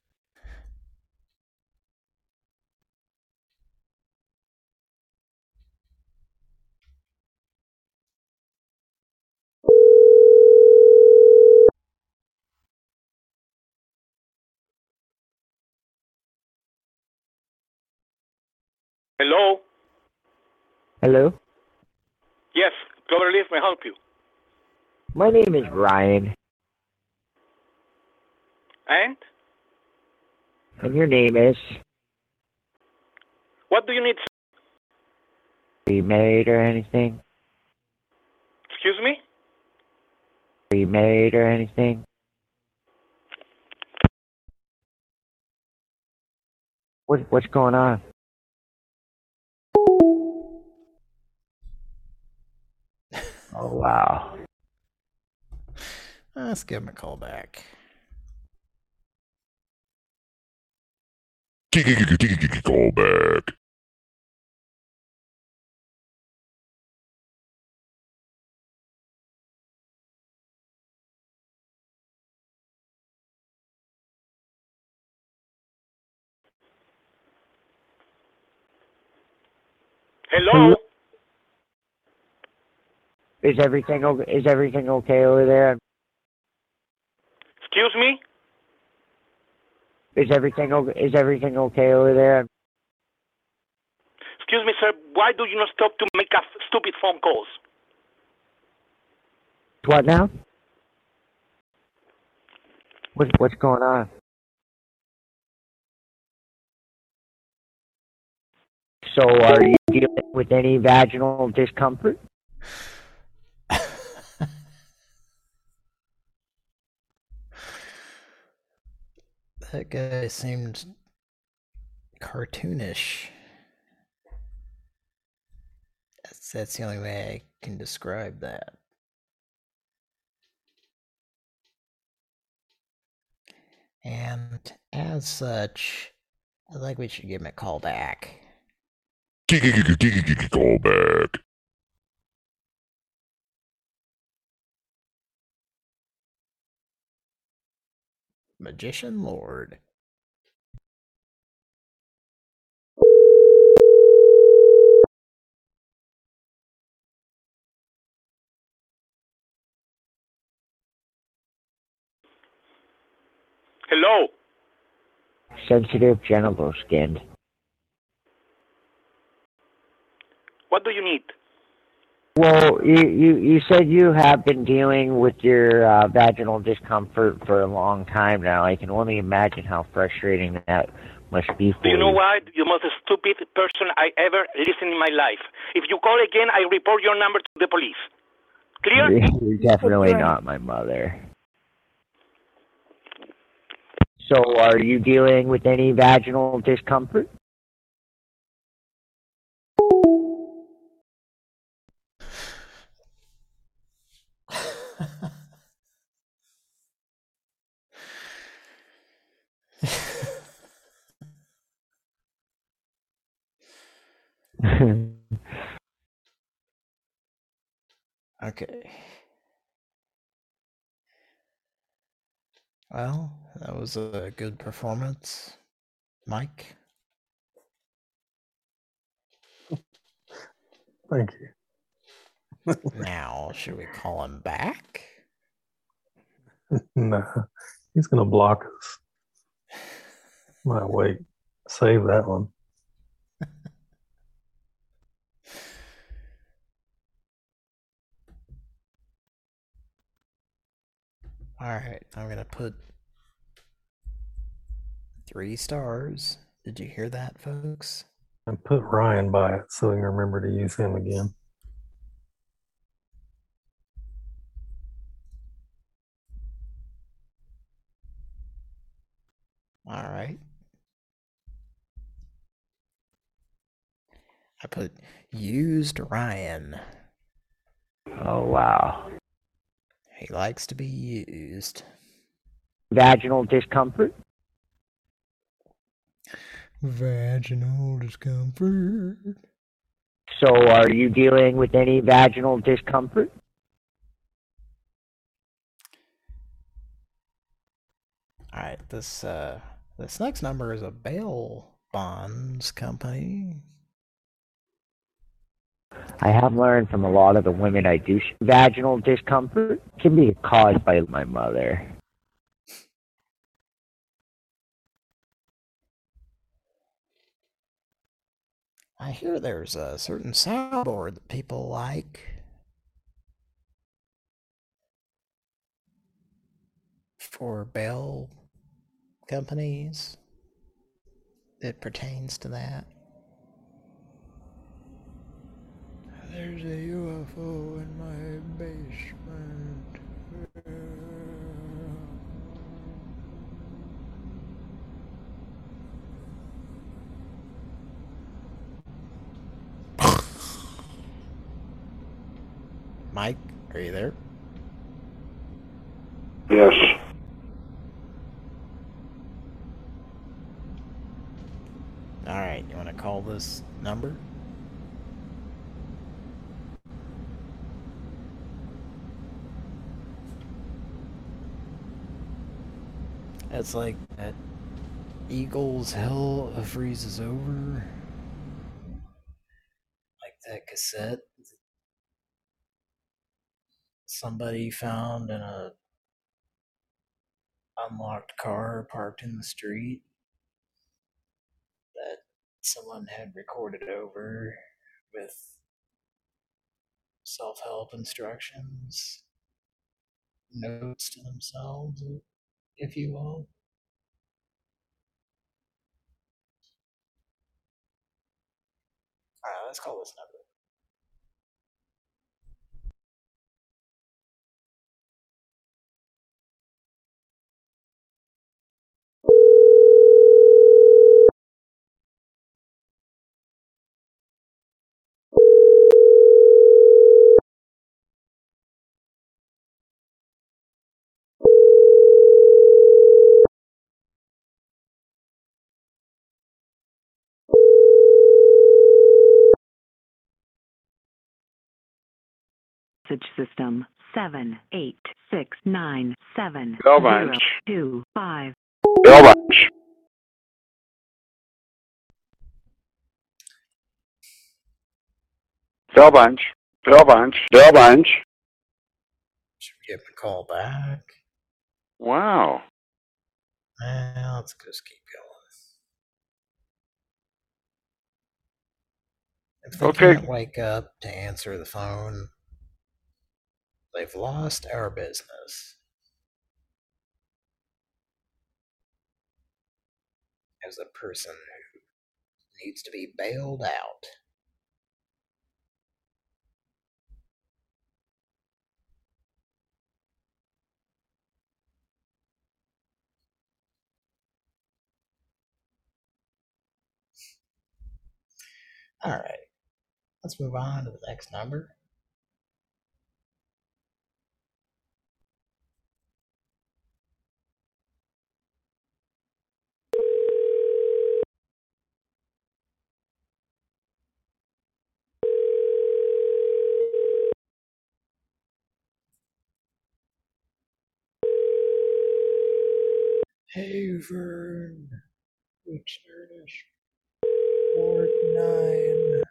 [SPEAKER 17] Hello?
[SPEAKER 20] Hello?
[SPEAKER 17] Yes, Clover Leaf may help you.
[SPEAKER 20] My name is Ryan.
[SPEAKER 17] And?
[SPEAKER 20] And your name is?
[SPEAKER 17] What do you need?
[SPEAKER 20] Are you married or anything?
[SPEAKER 17] Excuse me?
[SPEAKER 20] Are you married or anything? What's going on? Oh, wow.
[SPEAKER 5] Let's give him a call back.
[SPEAKER 18] Call back.
[SPEAKER 17] Hello?
[SPEAKER 20] Is everything okay? Is everything okay over there?
[SPEAKER 17] Excuse me?
[SPEAKER 20] Is everything okay? Is everything okay over there?
[SPEAKER 12] Excuse me, sir. Why do you not stop to make stupid phone calls?
[SPEAKER 20] What now? What's going on? So, are you dealing with any vaginal discomfort?
[SPEAKER 5] That guy seemed cartoonish. That's the only way I can describe that. And as such, I think we should give him a call back.
[SPEAKER 18] Call back.
[SPEAKER 5] Magician Lord.
[SPEAKER 12] Hello?
[SPEAKER 20] Sensitive genital skin.
[SPEAKER 12] What do you need?
[SPEAKER 20] Well, you said you have been dealing with your vaginal discomfort for a long time now. I can only imagine how frustrating that must be for
[SPEAKER 12] Do
[SPEAKER 20] you.
[SPEAKER 12] you know what? You're the most stupid person I ever listened in my life. If you call again, I report your number to the police. Clear?
[SPEAKER 20] You're definitely not my mother. So, are you dealing with any vaginal discomfort?
[SPEAKER 5] Okay. Well, that was a good performance, Mike.
[SPEAKER 4] Thank you.
[SPEAKER 5] Now, should we call him back?
[SPEAKER 4] No, he's gonna block us. Might wait. Save that one.
[SPEAKER 5] Alright, I'm gonna put 3 stars. Did you hear that, folks?
[SPEAKER 4] And put Ryan by it so we can remember to use him again.
[SPEAKER 5] Alright. I put used Ryan.
[SPEAKER 20] Oh, wow.
[SPEAKER 5] He likes to be used.
[SPEAKER 20] Vaginal discomfort?
[SPEAKER 5] Vaginal discomfort.
[SPEAKER 20] So, are you dealing with any vaginal discomfort?
[SPEAKER 5] Alright, this next number is a bail bonds company.
[SPEAKER 20] I have learned from a lot of the women I do vaginal discomfort can be caused by my mother.
[SPEAKER 5] I hear there's a certain soundboard that people like. For bail companies. It pertains to that. There's a UFO in my basement. Mike, are you there?
[SPEAKER 12] Yes.
[SPEAKER 5] Alright, you want to call this number? It's like that Eagles Hell Freezes Over. Like that cassette somebody found in a unlocked car parked in the street that someone had recorded over with self-help instructions, notes to themselves, if you will. Alright, let's call this number.
[SPEAKER 14] Message system 78697
[SPEAKER 21] Bell bunch.
[SPEAKER 14] 025.
[SPEAKER 21] Bell bunch. Bell bunch. Bell bunch. Bell bunch.
[SPEAKER 5] Should we give him a call back?
[SPEAKER 21] Wow.
[SPEAKER 5] Let's just keep going. If they can't wake up to answer the phone, they've lost our business. As a person who needs to be bailed out. Alright, let's move on to the next number. Hey, Vern. Which Ernest? Ward 9.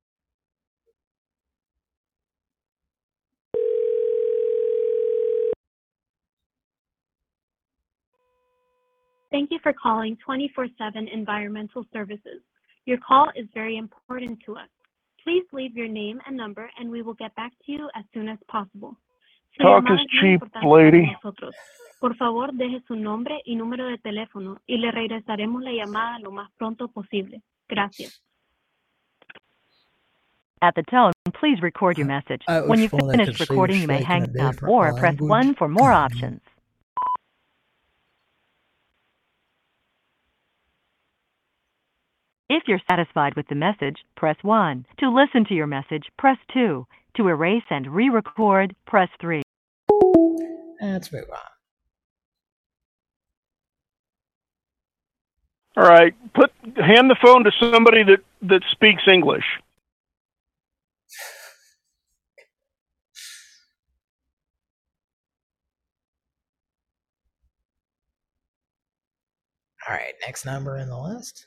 [SPEAKER 10] Thank you for calling 24/7 Environmental Services. Your call is very important to us. Please leave your name and number and we will get back to you as soon as possible. Su
[SPEAKER 6] Talk
[SPEAKER 10] llamada
[SPEAKER 6] is
[SPEAKER 10] es muy
[SPEAKER 6] cheap,
[SPEAKER 10] importante para
[SPEAKER 6] lady.
[SPEAKER 10] nosotros. Por favor, deje su nombre y número de teléfono y le regresaremos la llamada lo más pronto posible. Gracias.
[SPEAKER 8] At the tone, please record your message. When you've finished recording, you may hang up or press 1 for more options. If you're satisfied with the message, press 1. To listen to your message, press 2. To erase and re-record, press 3.
[SPEAKER 5] Let's move on.
[SPEAKER 6] All right, hand the phone to somebody that speaks English.
[SPEAKER 5] All right, next number in the list.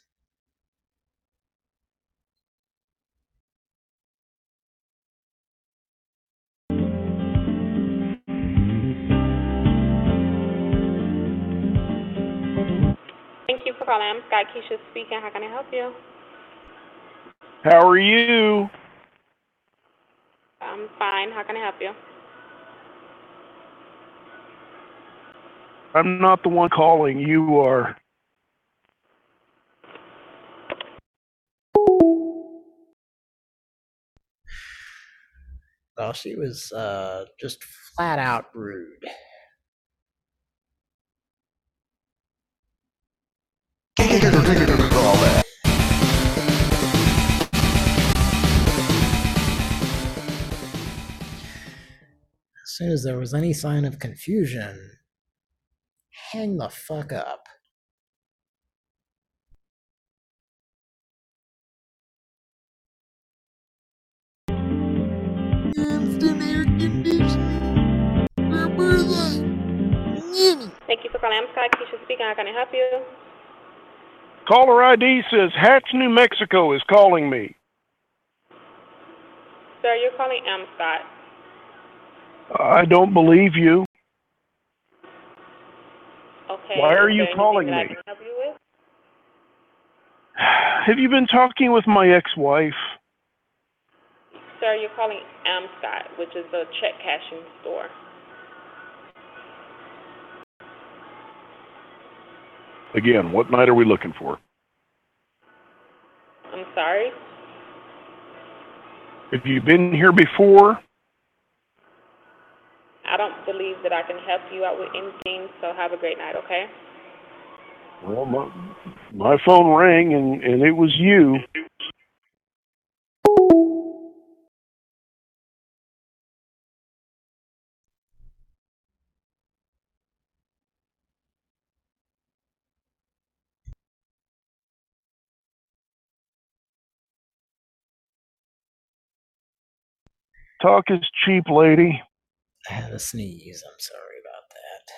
[SPEAKER 22] Thank you for calling. I'm Scott Keisha speaking. How can I help you?
[SPEAKER 6] How are you?
[SPEAKER 22] I'm fine. How can I help you?
[SPEAKER 6] I'm not the one calling. You are.
[SPEAKER 5] Well, she was just flat out rude. As soon as there was any sign of confusion, hang the fuck up.
[SPEAKER 22] Instant air conditioning. Thank you for calling. I'm Scott Keisha speaking. How can I help you?
[SPEAKER 6] Caller ID says Hatch, New Mexico is calling me.
[SPEAKER 22] Sir, you're calling Scott.
[SPEAKER 6] I don't believe you.
[SPEAKER 22] Okay. Okay.
[SPEAKER 6] Why are
[SPEAKER 22] is
[SPEAKER 6] you
[SPEAKER 22] there
[SPEAKER 6] calling
[SPEAKER 22] anything
[SPEAKER 6] me?
[SPEAKER 22] that I can help you with?
[SPEAKER 6] Have you been talking with my ex-wife?
[SPEAKER 22] Sir, you're calling Amscott, which is a check cashing store.
[SPEAKER 6] Again, what night are we looking for?
[SPEAKER 22] I'm sorry?
[SPEAKER 6] Have you been here before?
[SPEAKER 22] I don't believe that I can help you out with anything, so have a great night, okay?
[SPEAKER 6] Well, my phone rang, and it was you. Talk is cheap, lady.
[SPEAKER 5] I had a sneeze. I'm sorry about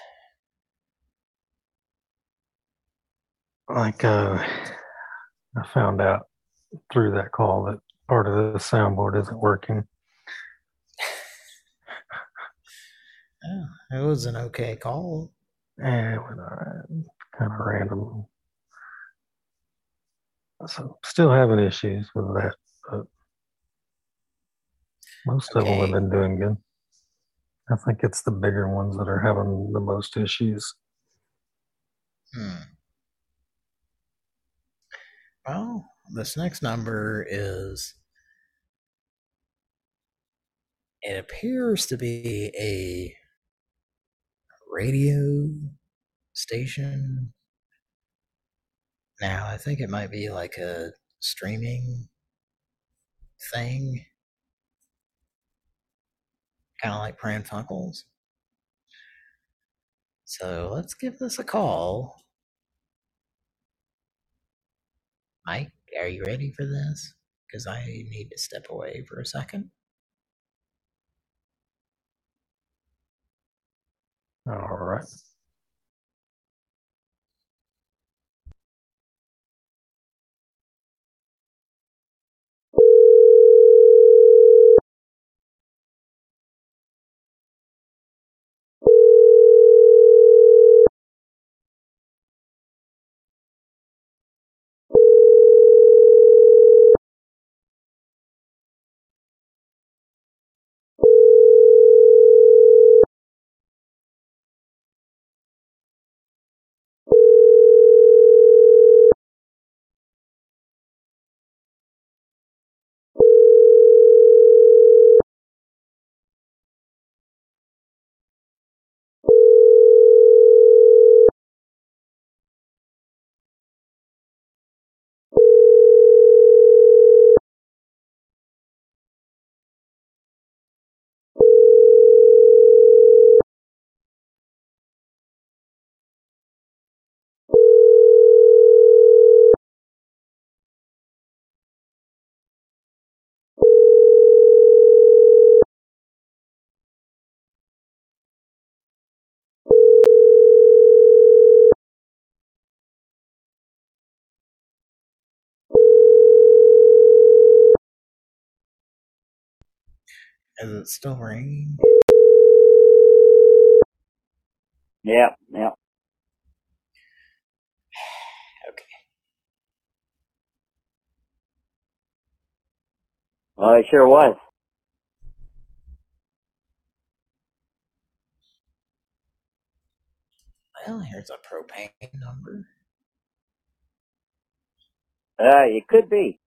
[SPEAKER 5] that.
[SPEAKER 4] Like, I found out through that call that part of the soundboard isn't working.
[SPEAKER 5] Oh, it was an okay call.
[SPEAKER 4] And it went kind of random. So, still having issues with that, but most of them have been doing good. I think it's the bigger ones that are having the most issues.
[SPEAKER 5] Well, this next number is, it appears to be a radio station. Now, I think it might be like a streaming thing, kind of like Pran Funkels. So let's give this a call. Mike, are you ready for this? Because I need to step away for a second.
[SPEAKER 4] All right.
[SPEAKER 5] Is it still ringing?
[SPEAKER 13] Yeah.
[SPEAKER 5] Okay.
[SPEAKER 13] Well, it sure was.
[SPEAKER 5] Well, here's a propane number.
[SPEAKER 13] It could be.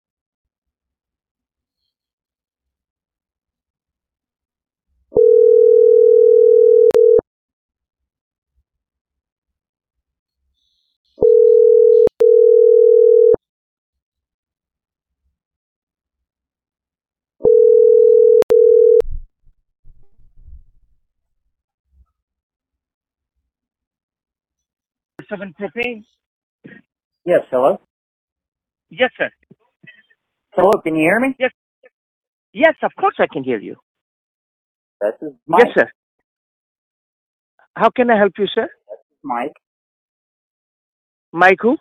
[SPEAKER 2] Propane?
[SPEAKER 13] Yes, hello?
[SPEAKER 2] Yes, sir.
[SPEAKER 13] Hello, can you hear me?
[SPEAKER 2] Yes. Yes, of course I can hear you.
[SPEAKER 13] This is Mike.
[SPEAKER 2] Yes, sir. How can I help you, sir?
[SPEAKER 13] Mike.
[SPEAKER 2] Mike who?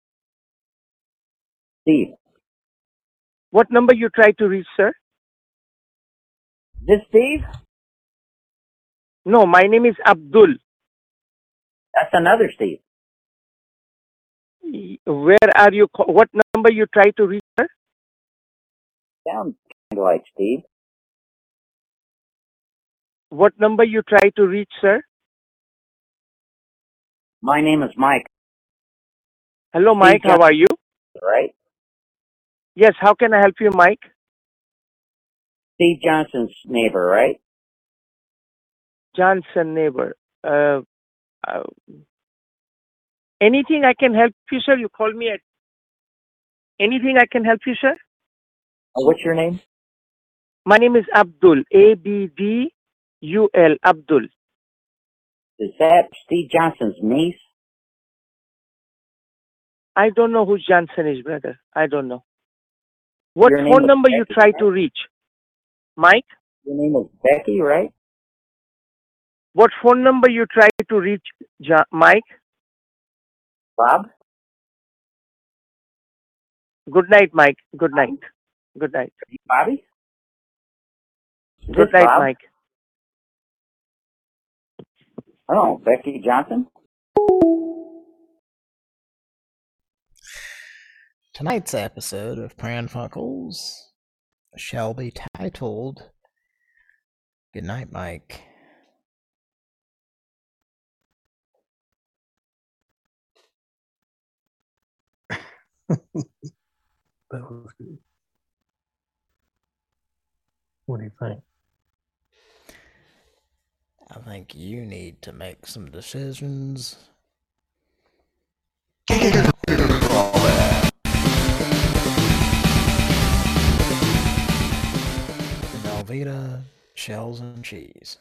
[SPEAKER 13] Steve.
[SPEAKER 2] What number you try to reach, sir?
[SPEAKER 13] This Steve?
[SPEAKER 2] No, my name is Abdul.
[SPEAKER 13] That's another Steve.
[SPEAKER 2] Where are you? What number you try to reach, sir?
[SPEAKER 3] Sounds kind of like Steve.
[SPEAKER 2] What number you try to reach, sir?
[SPEAKER 3] My name is Mike.
[SPEAKER 2] Hello, Mike. How are you?
[SPEAKER 3] Right?
[SPEAKER 2] Yes. How can I help you, Mike?
[SPEAKER 3] Steve Johnson's neighbor, right?
[SPEAKER 2] Johnson neighbor. Anything I can help you, sir? You call me at anything I can help you, sir?
[SPEAKER 3] What's your name?
[SPEAKER 2] My name is Abdul. Abdul. Abdul.
[SPEAKER 3] Is that Steve Johnson's niece?
[SPEAKER 2] I don't know who Johnson is, brother. I don't know. What
[SPEAKER 3] Your name
[SPEAKER 2] phone
[SPEAKER 3] is
[SPEAKER 2] number you
[SPEAKER 3] Becky,
[SPEAKER 2] try
[SPEAKER 3] right?
[SPEAKER 2] to reach? Mike?
[SPEAKER 3] Your name is Becky, right?
[SPEAKER 2] What phone number you try to reach, Mike?
[SPEAKER 3] Bob?
[SPEAKER 2] Good night, Mike. Good night. Good night.
[SPEAKER 3] Bobby? Is
[SPEAKER 2] Good
[SPEAKER 3] this
[SPEAKER 2] night,
[SPEAKER 3] Bob?
[SPEAKER 2] Mike.
[SPEAKER 3] Oh, Becky Johnson?
[SPEAKER 5] Tonight's episode of Pran Funkels shall be titled Good Night, Mike.
[SPEAKER 4] That was good. What do you think?
[SPEAKER 5] I think you need to make some decisions. Velveeta, shells, and cheese.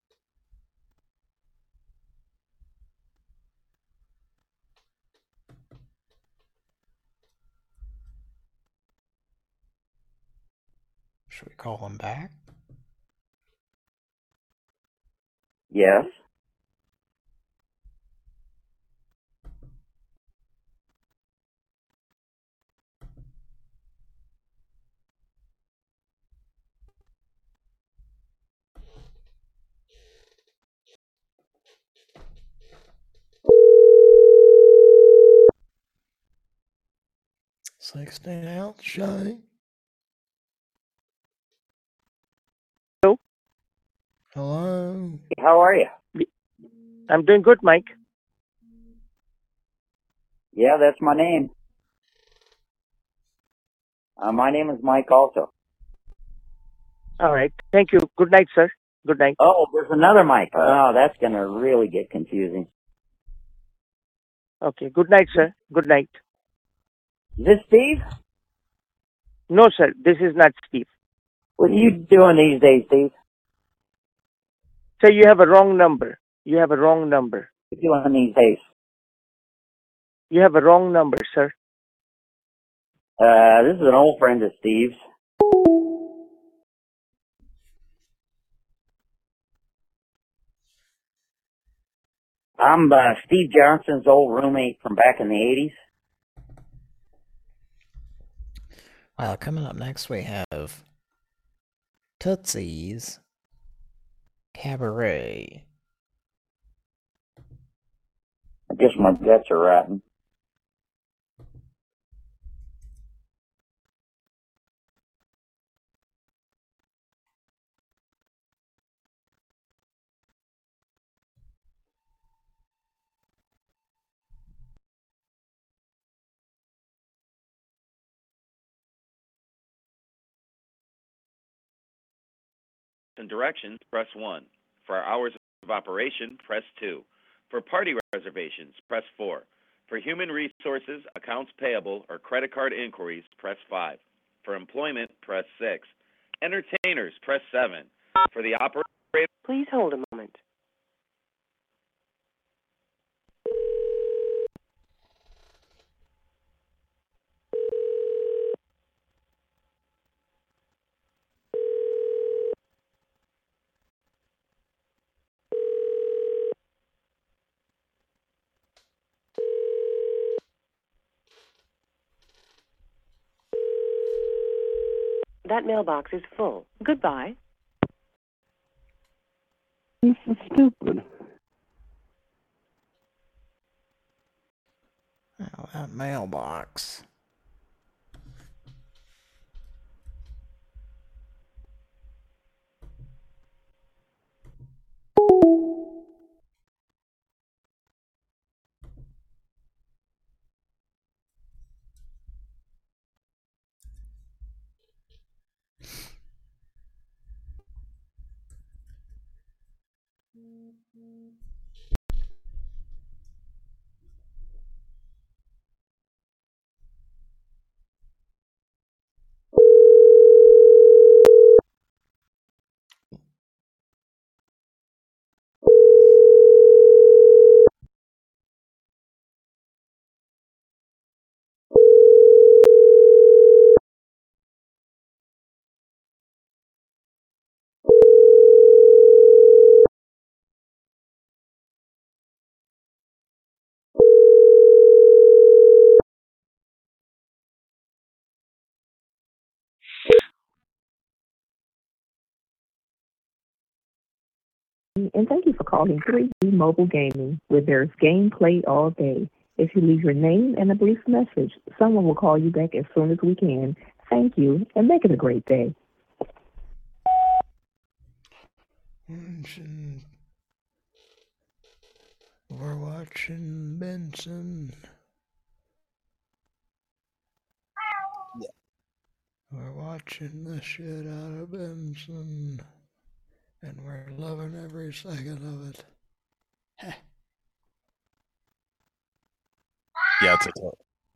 [SPEAKER 5] Should we call him back?
[SPEAKER 3] Yes.
[SPEAKER 5] Sixteen ounce shy.
[SPEAKER 2] Hello.
[SPEAKER 5] Hello.
[SPEAKER 3] How are you?
[SPEAKER 2] I'm doing good, Mike.
[SPEAKER 3] Yeah, that's my name. My name is Mike also.
[SPEAKER 2] All right. Thank you. Good night, sir. Good night.
[SPEAKER 3] Oh, there's another Mike. Oh, that's going to really get confusing.
[SPEAKER 2] Okay. Good night, sir. Good night.
[SPEAKER 3] Is this Steve?
[SPEAKER 2] No, sir. This is not Steve.
[SPEAKER 3] What are you doing these days, Steve?
[SPEAKER 2] Sir, you have a wrong number. You have a wrong number.
[SPEAKER 3] What are you doing these days?
[SPEAKER 2] You have a wrong number, sir.
[SPEAKER 3] This is an old friend of Steve's. I'm Steve Johnson's old roommate from back in the 80s.
[SPEAKER 5] Well, coming up next we have Tootsie's Cabaret.
[SPEAKER 3] I guess my guts are rotten.
[SPEAKER 7] And directions, press 1. For our hours of operation, press 2. For party reservations, press 4. For human resources, accounts payable, or credit card inquiries, press 5. For employment, press 6. Entertainers, press 7. For the operator...
[SPEAKER 23] Please hold a moment. That mailbox is full. Goodbye.
[SPEAKER 24] This is stupid.
[SPEAKER 5] Oh, that mailbox.
[SPEAKER 15] And thank you for calling 3D Mobile Gaming, where there's gameplay all day. If you leave your name and a brief message, someone will call you back as soon as we can. Thank you, and make it a great day.
[SPEAKER 5] We're watching Benson. We're watching the shit out of Benson. And we're loving every second of it. Heh.
[SPEAKER 16] Yeah, it's okay.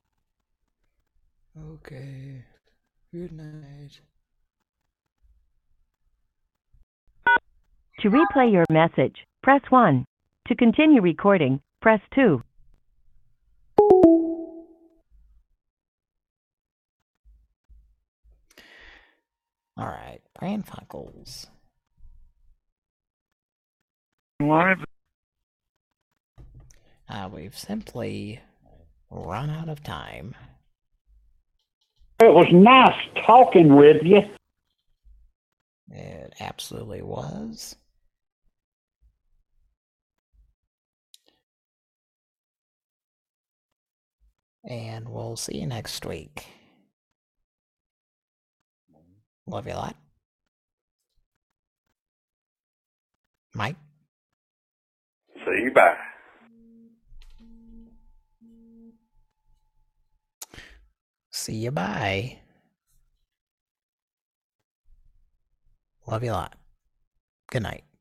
[SPEAKER 5] Okay. Good night.
[SPEAKER 8] To replay your message, press 1. To continue recording, press 2.
[SPEAKER 5] All right, Pran Funkels.
[SPEAKER 6] Live.
[SPEAKER 5] We've simply run out of time.
[SPEAKER 9] It was nice talking with you.
[SPEAKER 5] It absolutely was. And we'll see you next week. Love you a lot. Mike?
[SPEAKER 21] See you, bye.
[SPEAKER 5] See you, bye. Love you a lot. Good night.